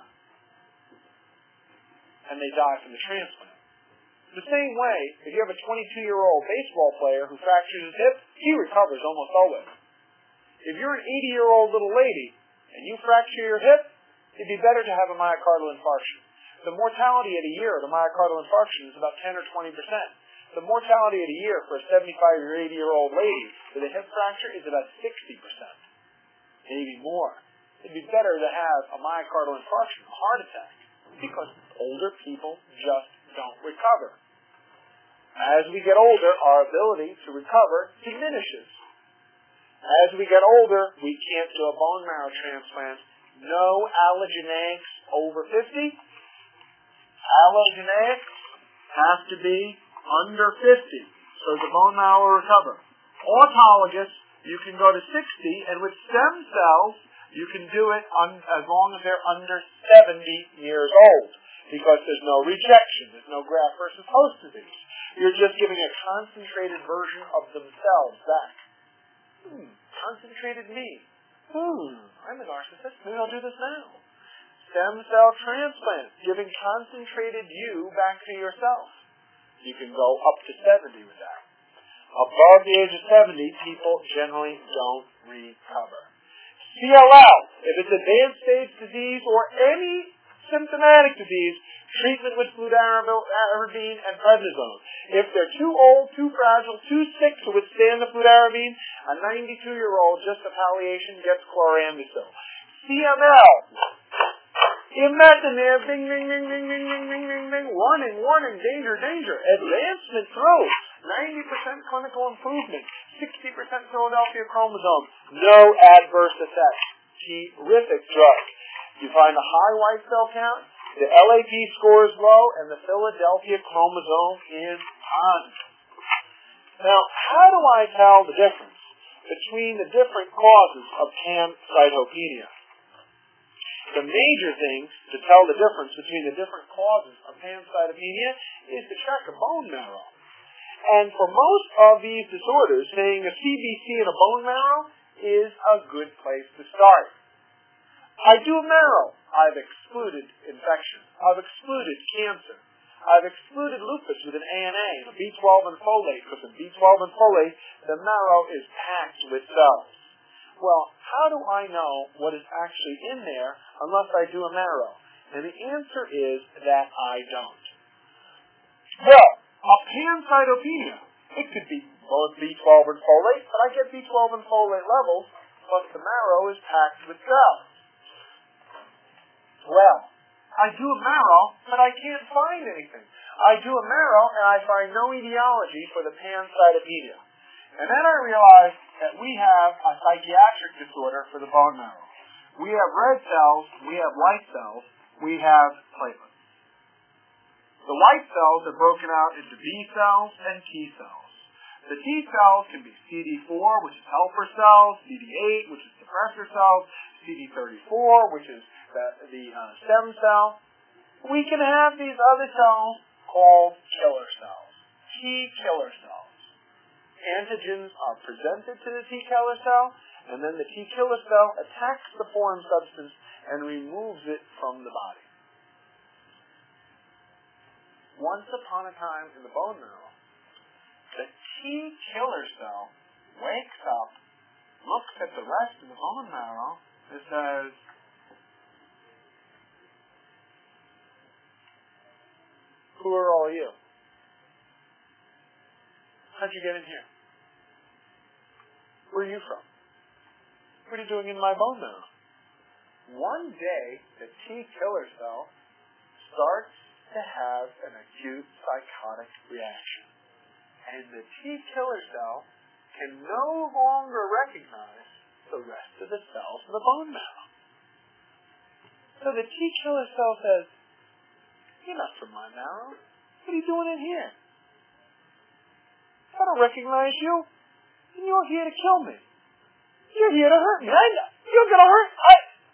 and they die from the transplant. The same way, if you have a 22-year-old baseball player who fractures his hip, he recovers almost always. If you're an 80-year-old little lady and you fracture your hip, it'd be better to have a myocardial infarction. The mortality at a year of a myocardial infarction is about 10 or 20%. The mortality at a year for a 75 or 80-year-old lady with a hip fracture is about 60%, maybe more. It'd be better to have a myocardial infarction, a heart attack, because older people just don't recover. As we get older, our ability to recover diminishes. As we get older, we can't do a bone marrow transplant. No allogeneics over 50. Allogeneics have to be under 50, so the bone marrow will recover. Autologous, you can go to 60, and with stem cells, you can do it as long as they're under 70 years old, because there's no rejection, there's no graft versus host disease. You're just giving a concentrated version of themselves back. Concentrated me. I'm a narcissist. Maybe I'll do this now. Stem cell transplant, giving concentrated you back to yourself. You can go up to 70 with that. Above the age of 70, people generally don't recover. CLL, if it's advanced stage disease or any symptomatic disease, treatment with fludarabine and prednisone. If they're too old, too fragile, too sick to withstand the fludarabine, a 92-year-old, just a palliation, gets chlorambucil. CML, imatinib, ding, ding, ding, ding, ding, ding, ding, ding, ding, warning, warning, danger, danger, advancement through, 90% clinical improvement, 60% Philadelphia chromosome, no adverse effects, terrific drug. You find a high white cell count, the LAP score is low, and the Philadelphia chromosome is on. Now, how do I tell the difference between the different causes of pancytopenia? The major thing to tell the difference between the different causes of pancytopenia is to check a bone marrow. And for most of these disorders, saying a CBC in a bone marrow is a good place to start. I do a marrow. I've excluded infection. I've excluded cancer. I've excluded lupus with an ANA and a B12 and folate, because in B12 and folate, the marrow is packed with cells. Well, how do I know what is actually in there unless I do a marrow? And the answer is that I don't. Well, a pancytopenia, it could be both B12 and folate, but I get B12 and folate levels, plus the marrow is packed with cells. Well, I do a marrow, but I can't find anything. I do a marrow, and I find no etiology for the pancytopenia. And then I realized that we have a psychiatric disorder for the bone marrow. We have red cells, we have white cells, we have platelets. The white cells are broken out into B cells and T cells. The T cells can be CD4, which is helper cells, CD8, which is suppressor cells, CD34, which is the stem cell. We can have these other cells called killer cells, T killer cells. Antigens are presented to the T killer cell, and then the T killer cell attacks the foreign substance and removes it from the body. Once upon a time in the bone marrow, the T killer cell wakes up, looks at the rest of the bone marrow, and says, "Who are all you? How'd you get in here? Where are you from? What are you doing in my bone marrow?" One day, the T killer cell starts to have an acute psychotic reaction. And the T killer cell can no longer recognize the rest of the cells in the bone marrow. So the T killer cell says, "You're not from my marrow. What are you doing in here? I don't recognize you. And you're here to kill me. You're here to hurt me. You're going to hurt me.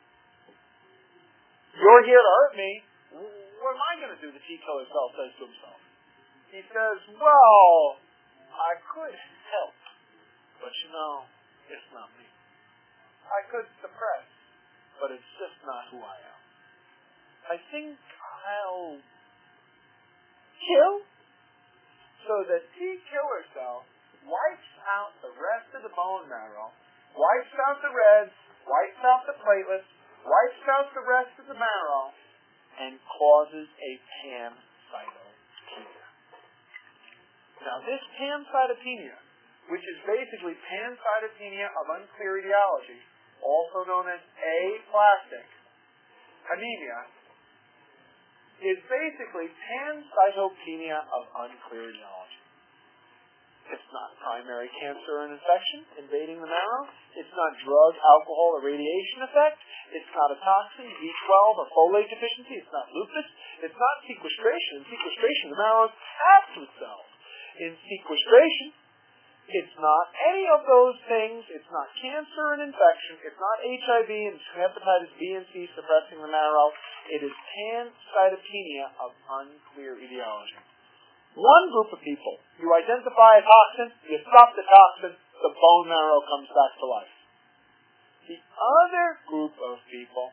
You're here to hurt me. What am I going to do?" the T killer cell says to himself. He says, "Well, I could help, but it's not me. I could suppress, but it's just not who I am. I think I'll kill." So the T killer cell wipes out the rest of the bone marrow, wipes out the reds, wipes out the platelets, wipes out the rest of the marrow, and causes a pancytopenia. Now this pancytopenia, which is basically pancytopenia of unclear etiology, also known as aplastic anemia, is basically pancytopenia of unclear etiology. It's not primary cancer and infection invading the marrow. It's not drug, alcohol, or radiation effect. It's not a toxin, B12, or folate deficiency. It's not lupus. It's not sequestration. In sequestration, the marrow is packed with cells. In sequestration, it's not any of those things. It's not cancer and infection. It's not HIV and hepatitis B and C suppressing the marrow. It is pancytopenia of unclear etiology. One group of people, you identify a toxin, you stop the toxin, the bone marrow comes back to life. The other group of people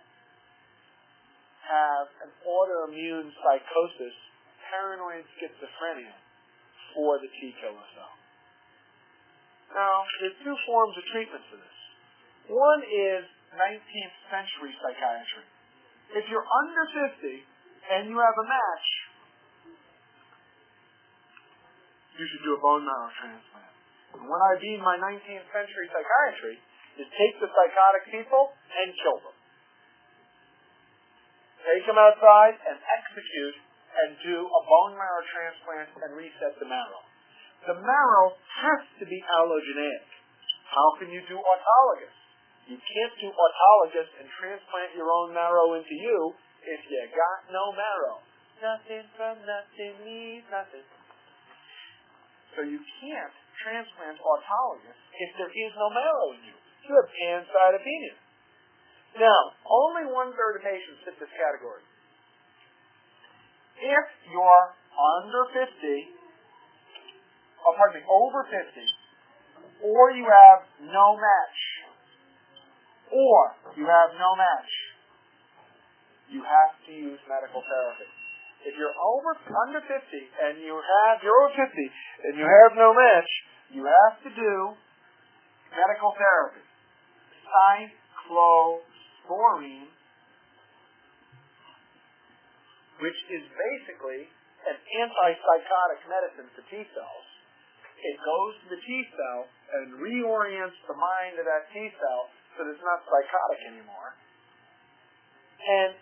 have an autoimmune psychosis, paranoid schizophrenia, for the T killer cell. Now, there's two forms of treatment for this. One is 19th century psychiatry. If you're under 50 and you have a match, you should do a bone marrow transplant. And what I mean by 19th century psychiatry is take the psychotic people and kill them. Take them outside and execute and do a bone marrow transplant and reset the marrow. The marrow has to be allogeneic. How can you do autologous? You can't do autologous and transplant your own marrow into you if you got no marrow. Nothing from nothing leaves nothing. So you can't transplant autologous if there is no marrow in you. You have pancytopenia. Now, only 1/3 of patients fit this category. If you're over 50, or you have no match, you have to use medical therapy. If you're under 50 and you're over 50 and you have no match, you have to do medical therapy. Cyclosporine, which is basically an antipsychotic medicine for T cells. It goes to the T cell and reorients the mind of that T cell so that it's not psychotic anymore. And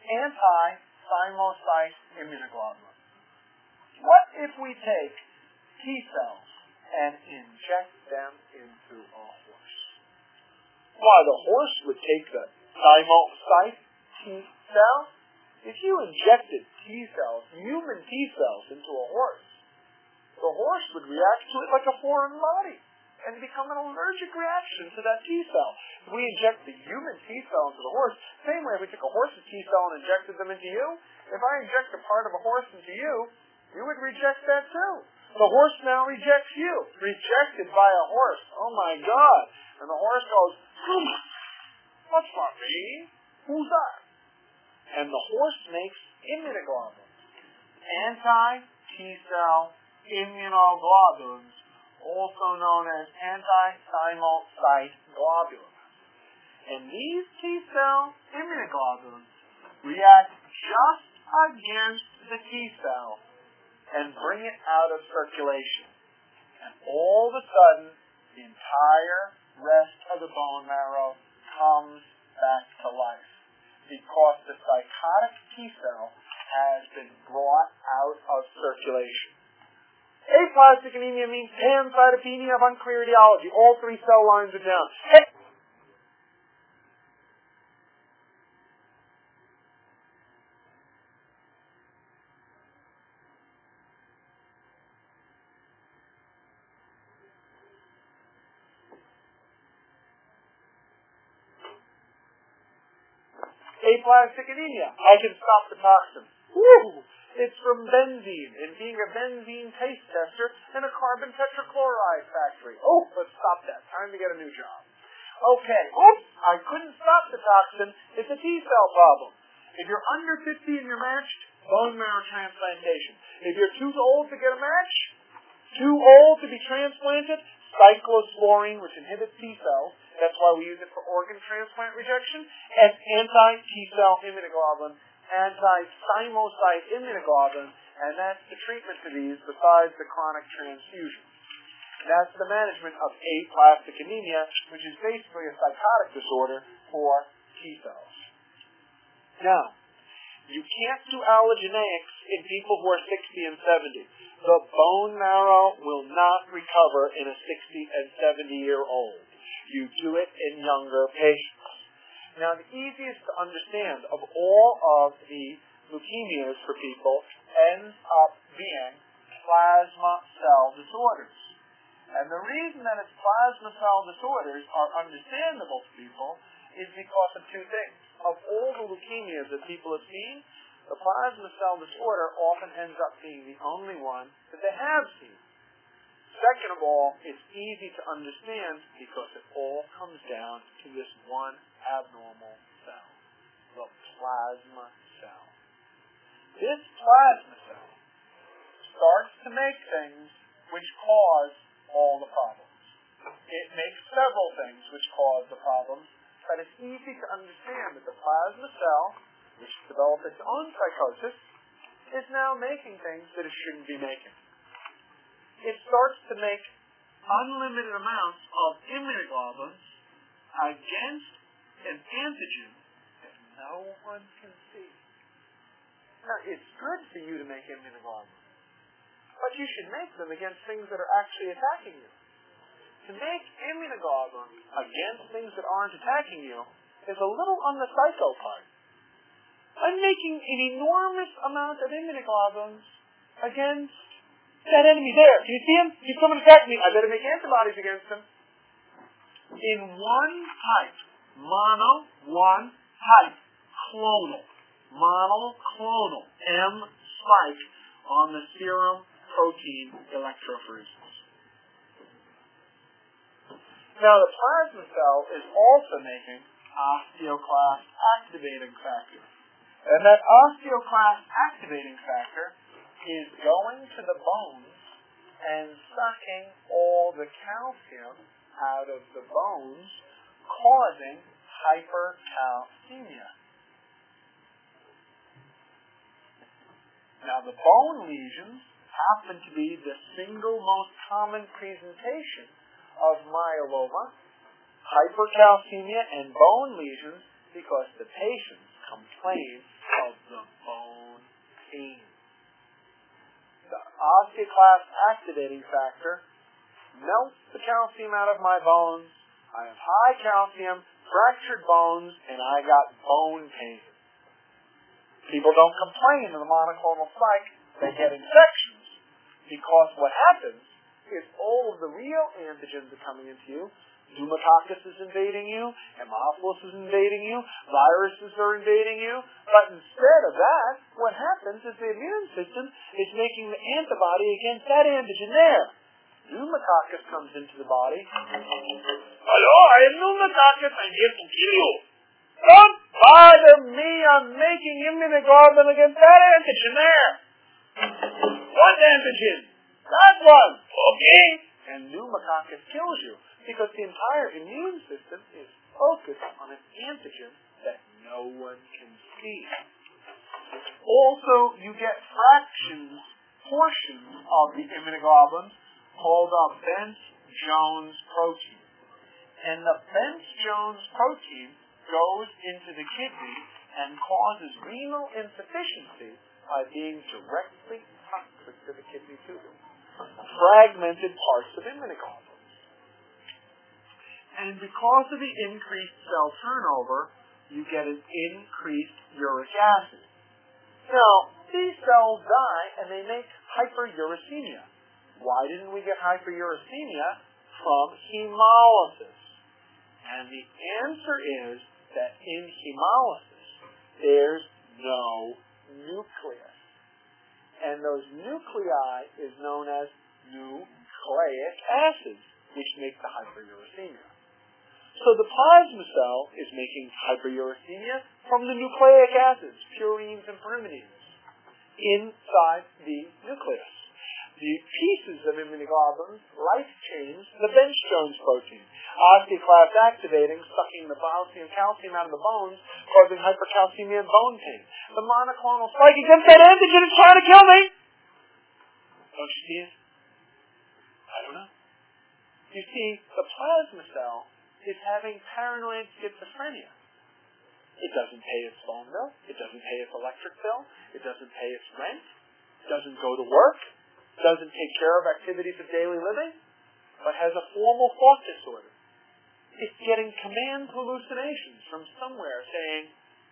anti-thymocyte immunoglobulin. What if we take T cells and inject them into a horse. Why, the horse would take the thymocyte T cell. If you injected T cells, human T cells, into a horse, the horse would react to it like a foreign body and become an allergic reaction to that T cell. If we inject the human T cell into the horse, same way if we took a horse's T cell and injected them into you, if I inject a part of a horse into you, you would reject that too. The horse now rejects you. Rejected by a horse. Oh my God. And the horse goes, that's not me. Who's that? And the horse makes immunoglobulins. Anti-T cell immunoglobulins, also known as anti-thymocyte globulins. And these T cell immunoglobulins react just against the T cell and bring it out of circulation. And all of a sudden, the entire rest of the bone marrow comes back to life because the psychotic T cell has been brought out of circulation. Aplastic anemia means pancytopenia of unclear etiology. All three cell lines are down. Aplastic anemia. I can stop the toxin. Woo! It's from benzene, and being a benzene taste tester in a carbon tetrachloride factory. Oh, let's stop that. Time to get a new job. Okay. Oops! I couldn't stop the toxin. It's a T cell problem. If you're under 50 and you're matched, bone marrow transplantation. If you're too old to get a match, too old to be transplanted, cyclosporine, which inhibits T cells. That's why we use it for organ transplant rejection. And anti-T cell immunoglobulin, anti-thymocyte immunoglobulin, and that's the treatment for these besides the chronic transfusion. That's the management of aplastic anemia, which is basically a psychotic disorder for T cells. Now, you can't do allogeneics in people who are 60 and 70. The bone marrow will not recover in a 60 and 70-year-old. You do it in younger patients. Now, the easiest to understand of all of the leukemias for people ends up being plasma cell disorders. And the reason that it's plasma cell disorders are understandable to people is because of two things. Of all the leukemias that people have seen, the plasma cell disorder often ends up being the only one that they have seen. Second of all, it's easy to understand because it all comes down to this one abnormal cell, the plasma cell. This plasma cell starts to make things which cause all the problems. It makes several things which cause the problems, but it's easy to understand that the plasma cell, which developed its own psychosis, is now making things that it shouldn't be making. It starts to make unlimited amounts of immunoglobulins against an antigen that no one can see. Now, it's good for you to make immunoglobulins, but you should make them against things that are actually attacking you. To make immunoglobulins against things that aren't attacking you is a little on the psycho part. I'm making an enormous amount of immunoglobulins against that enemy there. Can you see him? He's coming to attack me. I better make antibodies against him. In one type, one type, clonal, monoclonal, M-spike on the serum protein electrophoresis. Now, the plasma cell is also making osteoclast activating factor. And that osteoclast activating factor is going to the bones and sucking all the calcium out of the bones, causing hypercalcemia. Now, the bone lesions happen to be the single most common presentation of myeloma, hypercalcemia, and bone lesions because the patients complain of the bone pain. The osteoclast activating factor melt the calcium out of my bones. I have high calcium, fractured bones, and I got bone pain. People don't complain in the monoclonal spike. They get infections because what happens is all of the real antigens are coming into you. Pneumococcus is invading you, Haemophilus is invading you, viruses are invading you, but instead of that, what happens is the immune system is making the antibody against that antigen there. Pneumococcus comes into the body. Hello, I am pneumococcus, I'm here to kill you. Don't bother me, I'm making immunoglobulin against that antigen there. What antigen? That one. Okay. And pneumococcus kills you. Because the entire immune system is focused on an antigen that no one can see. Also, you get portions of the immunoglobulins called a Bence-Jones protein. And the Bence-Jones protein goes into the kidney and causes renal insufficiency by being directly toxic to the kidney tubule. Fragmented parts of immunoglobulins. And because of the increased cell turnover, you get an increased uric acid. Now, these cells die and they make hyperuricemia. Why didn't we get hyperuricemia? From hemolysis. And the answer is that in hemolysis, there's no nucleus. And those nuclei is known as nucleic acids, which make the hyperuricemia. So the plasma cell is making hyperuricemia from the nucleic acids, purines and pyrimidines, inside the nucleus. The pieces of immunoglobulins light chains the Bence-Jones protein, osteoclast activating, sucking the calcium out of the bones, causing hypercalcemia and bone pain. The monoclonal spike against that antigen is trying to kill me. Don't you see it? I don't know. You see, the plasma cell is having paranoid schizophrenia. It doesn't pay its phone bill. It doesn't pay its electric bill. It doesn't pay its rent. It doesn't go to work. It doesn't take care of activities of daily living, but has a formal thought disorder. It's getting command hallucinations from somewhere saying,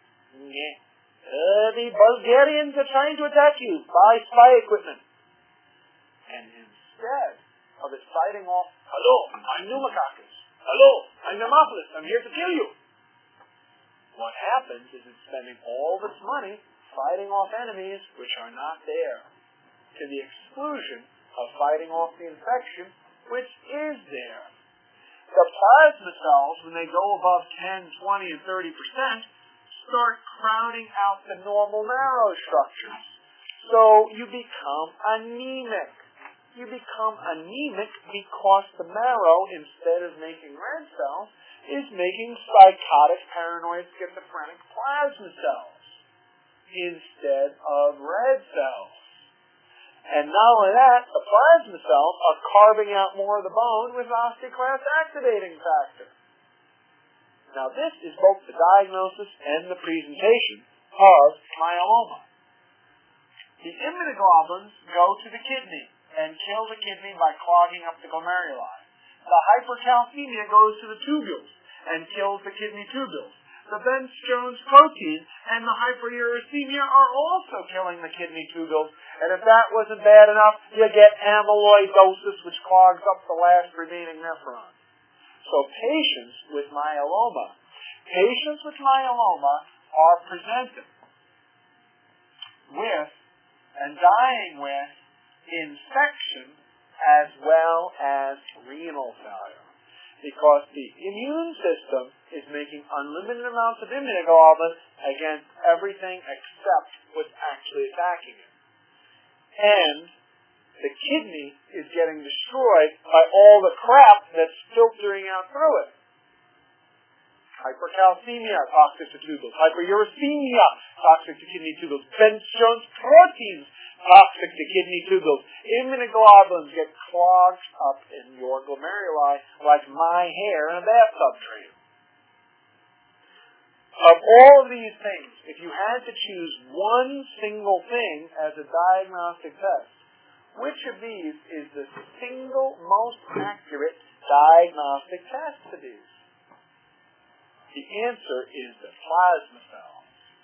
the Bulgarians are trying to attack you. Buy spy equipment. And instead of it fighting off, hello, I'm pneumococcus. Hello, I'm Haemophilus. I'm here to kill you. What happens is it's spending all of its money fighting off enemies which are not there, to the exclusion of fighting off the infection which is there. The plasma cells, when they go above 10, 20, and 30%, start crowding out the normal marrow structures. So you become anemic. You become anemic because the marrow, instead of making red cells, is making psychotic, paranoid, schizophrenic plasma cells instead of red cells. And not only that, the plasma cells are carving out more of the bone with osteoclast activating factor. Now this is both the diagnosis and the presentation of myeloma. The immunoglobulins go to the kidney and kill the kidney by clogging up the glomeruli. The hypercalcemia goes to the tubules and kills the kidney tubules. The Bence-Jones protein and the hyperuricemia are also killing the kidney tubules. And if that wasn't bad enough, you get amyloidosis, which clogs up the last remaining nephron. So patients with myeloma are presented with and dying with infection as well as renal failure, because the immune system is making unlimited amounts of immunoglobulin against everything except what's actually attacking it. And the kidney is getting destroyed by all the crap that's filtering out through it. Hypercalcemia, toxic to tubules. Hyperuricemia, toxic to kidney tubules. Bence-Jones proteins, toxic to kidney tubules. Immunoglobulins get clogged up in your glomeruli like my hair in a bathtub drain. Of all of these things, if you had to choose one single thing as a diagnostic test, Which of these is the single most accurate diagnostic test for these? The answer is the plasma cells.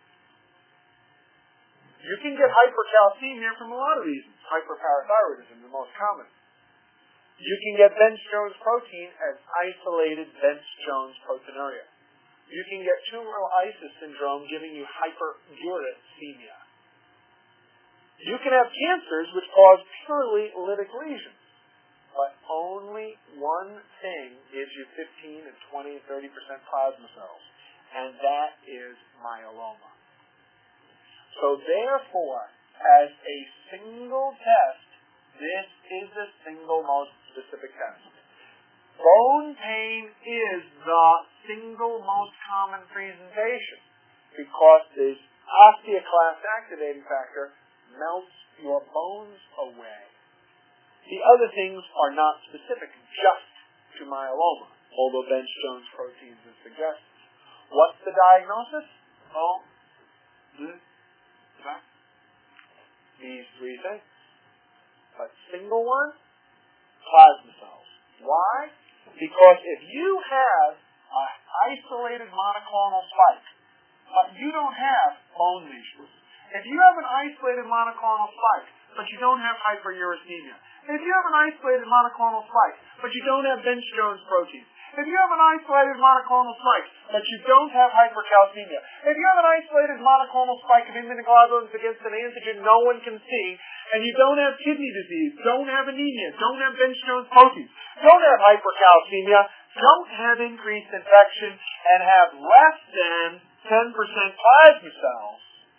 You can get hypercalcemia from a lot of reasons. Hyperparathyroidism, the most common. You can get Bence-Jones protein as isolated Bence-Jones proteinuria. You can get tumoral isis syndrome giving you hyperuricemia. You can have cancers which cause purely lytic lesions. But only one thing gives you 15 and 20 and 30% plasma cells, and that is myeloma. So therefore, as a single test, this is the single most specific test. Bone pain is the single most common presentation because this osteoclast activating factor melts your bones away. The other things are not specific just to myeloma, although Bence-Jones proteins is suggested. What's the diagnosis? Oh, these three things. But single one, plasma cells. Why? Because if you have an isolated monoclonal spike, but you don't have bone lesions, if you have an isolated monoclonal spike, but you don't have hyperuricemia, if you have an isolated monoclonal spike, but you don't have Bence-Jones proteins, if you have an isolated monoclonal spike, but you don't have hypercalcemia, if you have an isolated monoclonal spike of immunoglobulins against an antigen no one can see, and you don't have kidney disease, don't have anemia, don't have Bence-Jones proteins, don't have hypercalcemia, don't have increased infection, and have less than 10% plasma cells,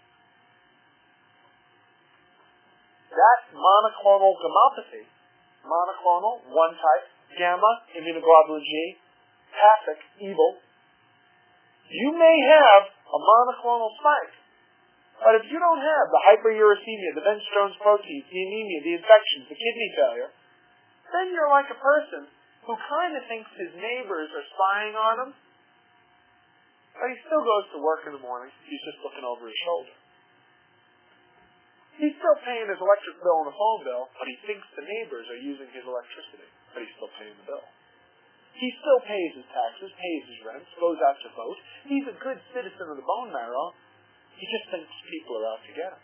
that monoclonal gammopathy, monoclonal, one type, gamma, immunoglobulin G, Passic, evil, you may have a monoclonal spike. But if you don't have the hyperuricemia, the Bence-Jones proteins, the anemia, the infections, the kidney failure, then you're like a person who kind of thinks his neighbors are spying on him, but he still goes to work in the morning. He's just looking over his shoulder. He's still paying his electric bill and a phone bill, but he thinks the neighbors are using his electricity, but he's still paying the bill. He still pays his taxes, pays his rent, goes out to vote. He's a good citizen of the bone marrow. He just thinks people are out to get him.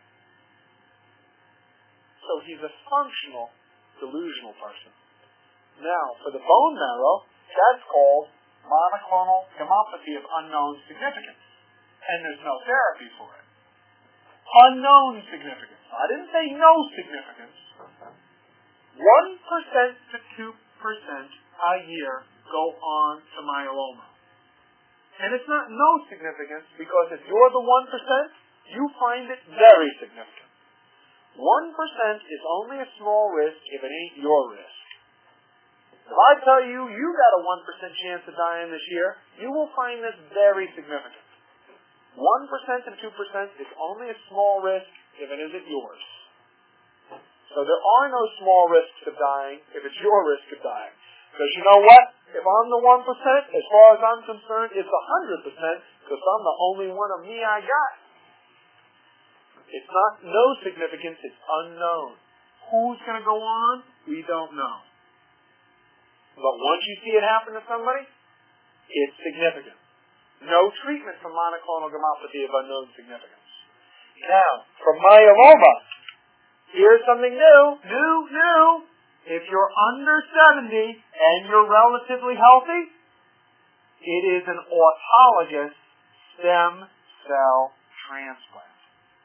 So he's a functional, delusional person. Now, for the bone marrow, that's called monoclonal gammopathy of unknown significance. And there's no therapy for it. Unknown significance. I didn't say no significance. 1% to 2% a year go on to myeloma. And it's not no significance because if you're the 1%, you find it very significant. 1% is only a small risk if it ain't your risk. If I tell you you got a 1% chance of dying this year, you will find this very significant. 1% and 2% is only a small risk if it isn't yours. So there are no small risks of dying if it's your risk of dying. Because you know what? If I'm the 1%, as far as I'm concerned, it's 100% because I'm the only one of me I got. It's not no significance, it's unknown. Who's going to go on? We don't know. But once you see it happen to somebody, it's significant. No treatment for monoclonal gammopathy of unknown significance. Now, for myeloma, here's something new. New. If you're under 70 and you're relatively healthy, it is an autologous stem cell transplant.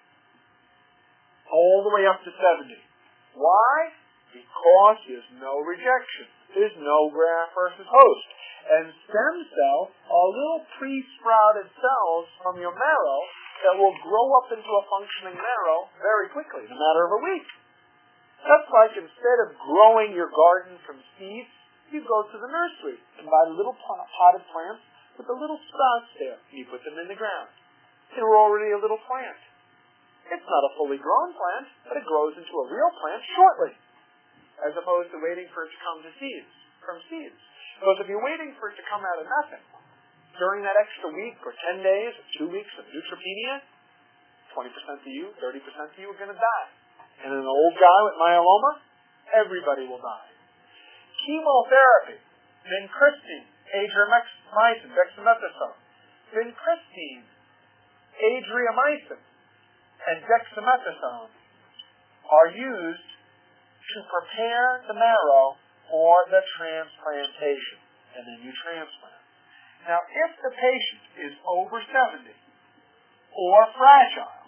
All the way up to 70. Why? Because there's no rejection. There's no graft versus host. And stem cells are little pre-sprouted cells from your marrow that will grow up into a functioning marrow very quickly, in a matter of a week. That's like instead of growing your garden from seeds, you go to the nursery and buy little potted plants with the little sprouts there. You put them in the ground. They're already a little plant. It's not a fully grown plant, but it grows into a real plant shortly, as opposed to waiting for it to come to seeds, from seeds. Because if you're waiting for it to come out of nothing, during that extra week or 10 days or 2 weeks of neutropenia, 20% of you, 30% of you are going to die. And an old guy with myeloma, everybody will die. Chemotherapy, vincristine, adriamycin, dexamethasone. Vincristine, adriamycin, and dexamethasone are used to prepare the marrow for the transplantation, and then you transplant. Now, if the patient is over 70 or fragile,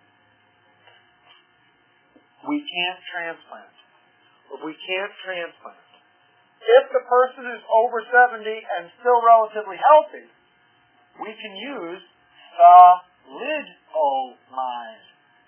we can't transplant. We can't transplant. If the person is over 70 and still relatively healthy, we can use thalidomide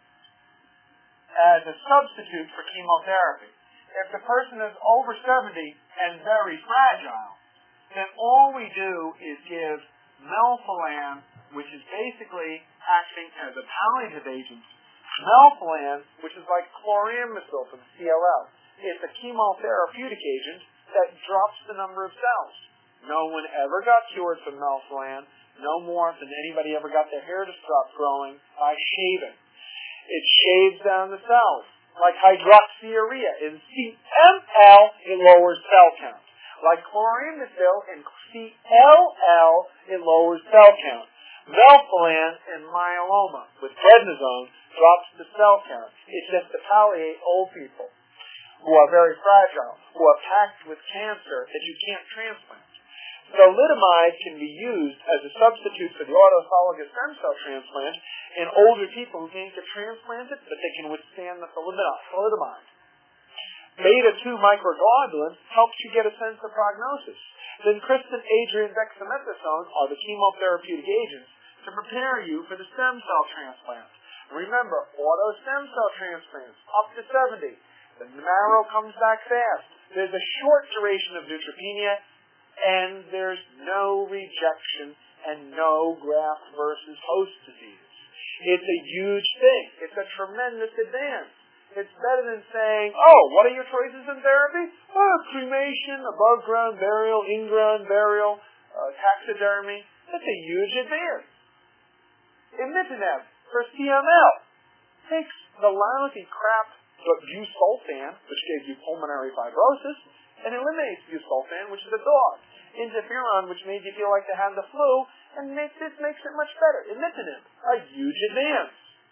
as a substitute for chemotherapy. If the person is over 70 and very fragile, then all we do is give melphalan, which is basically acting as a palliative agent. Melphalan, which is like chlorambucil from CLL, it's a chemotherapeutic agent that drops the number of cells. No one ever got cured from melphalan, no more than anybody ever got their hair to stop growing by shaving. It shaves down the cells. Like hydroxyurea in CML, it lowers cell count. Like chlorambucil in CLL, it lowers cell count. Melphalan in myeloma with prednisone drops the cell count. It's just to palliate old people who are very fragile, who are packed with cancer that you can't transplant. Thalidomide can be used as a substitute for the autologous stem cell transplant in older people who can't get transplanted, but they can withstand the thalidomide. Beta-2 microglobulin helps you get a sense of prognosis. Vincristine, adriamycin, dexamethasone are the chemotherapeutic agents to prepare you for the stem cell transplant. Remember, auto stem cell transplants, up to 70. The marrow comes back fast. There's a short duration of neutropenia, and there's no rejection and no graft versus host disease. It's a huge thing. It's a tremendous advance. It's better than saying, oh, what are your choices in therapy? Oh, cremation, above-ground burial, in-ground burial, taxidermy. That's a huge advance. Imitinib for CML takes the lousy crap busulfan, which gave you pulmonary fibrosis, and eliminates busulfan, which is a dog. Interferon, which made you feel like you had the flu, and makes it much better. Imitinib, a huge advance.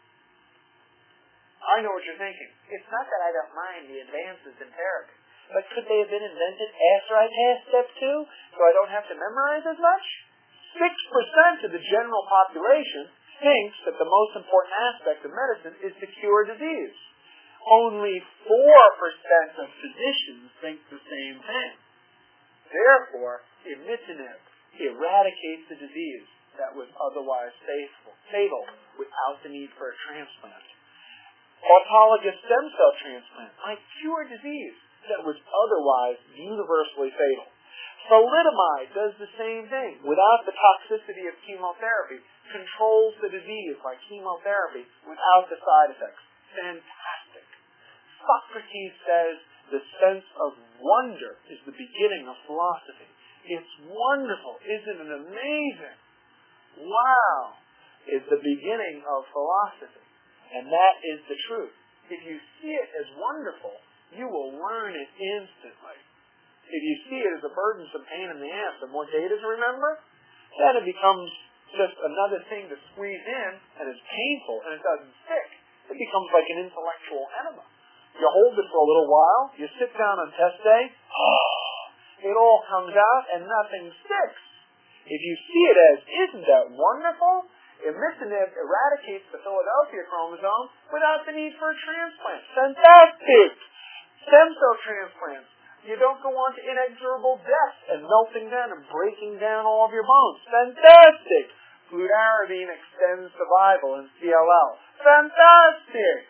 I know what you're thinking. It's not that I don't mind the advances in therapy, but could they have been invented after I passed step 2, so I don't have to memorize as much? 6% of the general population thinks that the most important aspect of medicine is to cure disease. Only 4% of physicians think the same thing. Therefore, imitinib eradicates the disease that was otherwise fatal without the need for a transplant. Autologous stem cell transplant might cure disease that was otherwise universally fatal. Thalidomide does the same thing. Without the toxicity of chemotherapy, controls the disease like chemotherapy without the side effects. Fantastic. Socrates says the sense of wonder is the beginning of philosophy. It's wonderful. Isn't it amazing? Wow. Is the beginning of philosophy. And that is the truth. If you see it as wonderful, you will learn it instantly. If you see it as a burdensome pain in the ass and more data to remember, then it becomes just another thing to squeeze in, and it's painful, and it doesn't stick. It becomes like an intellectual enema. You hold it for a little while, you sit down on test day, it all comes out, and nothing sticks. If you see it as, isn't that wonderful? Imitinib eradicates the Philadelphia chromosome without the need for a transplant. Fantastic! Stem cell transplants. You don't go on to inexorable death and melting down and breaking down all of your bones. Fantastic! Fludarabine extends survival in CLL. Fantastic!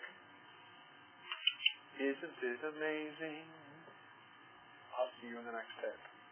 Isn't this amazing? I'll see you in the next step.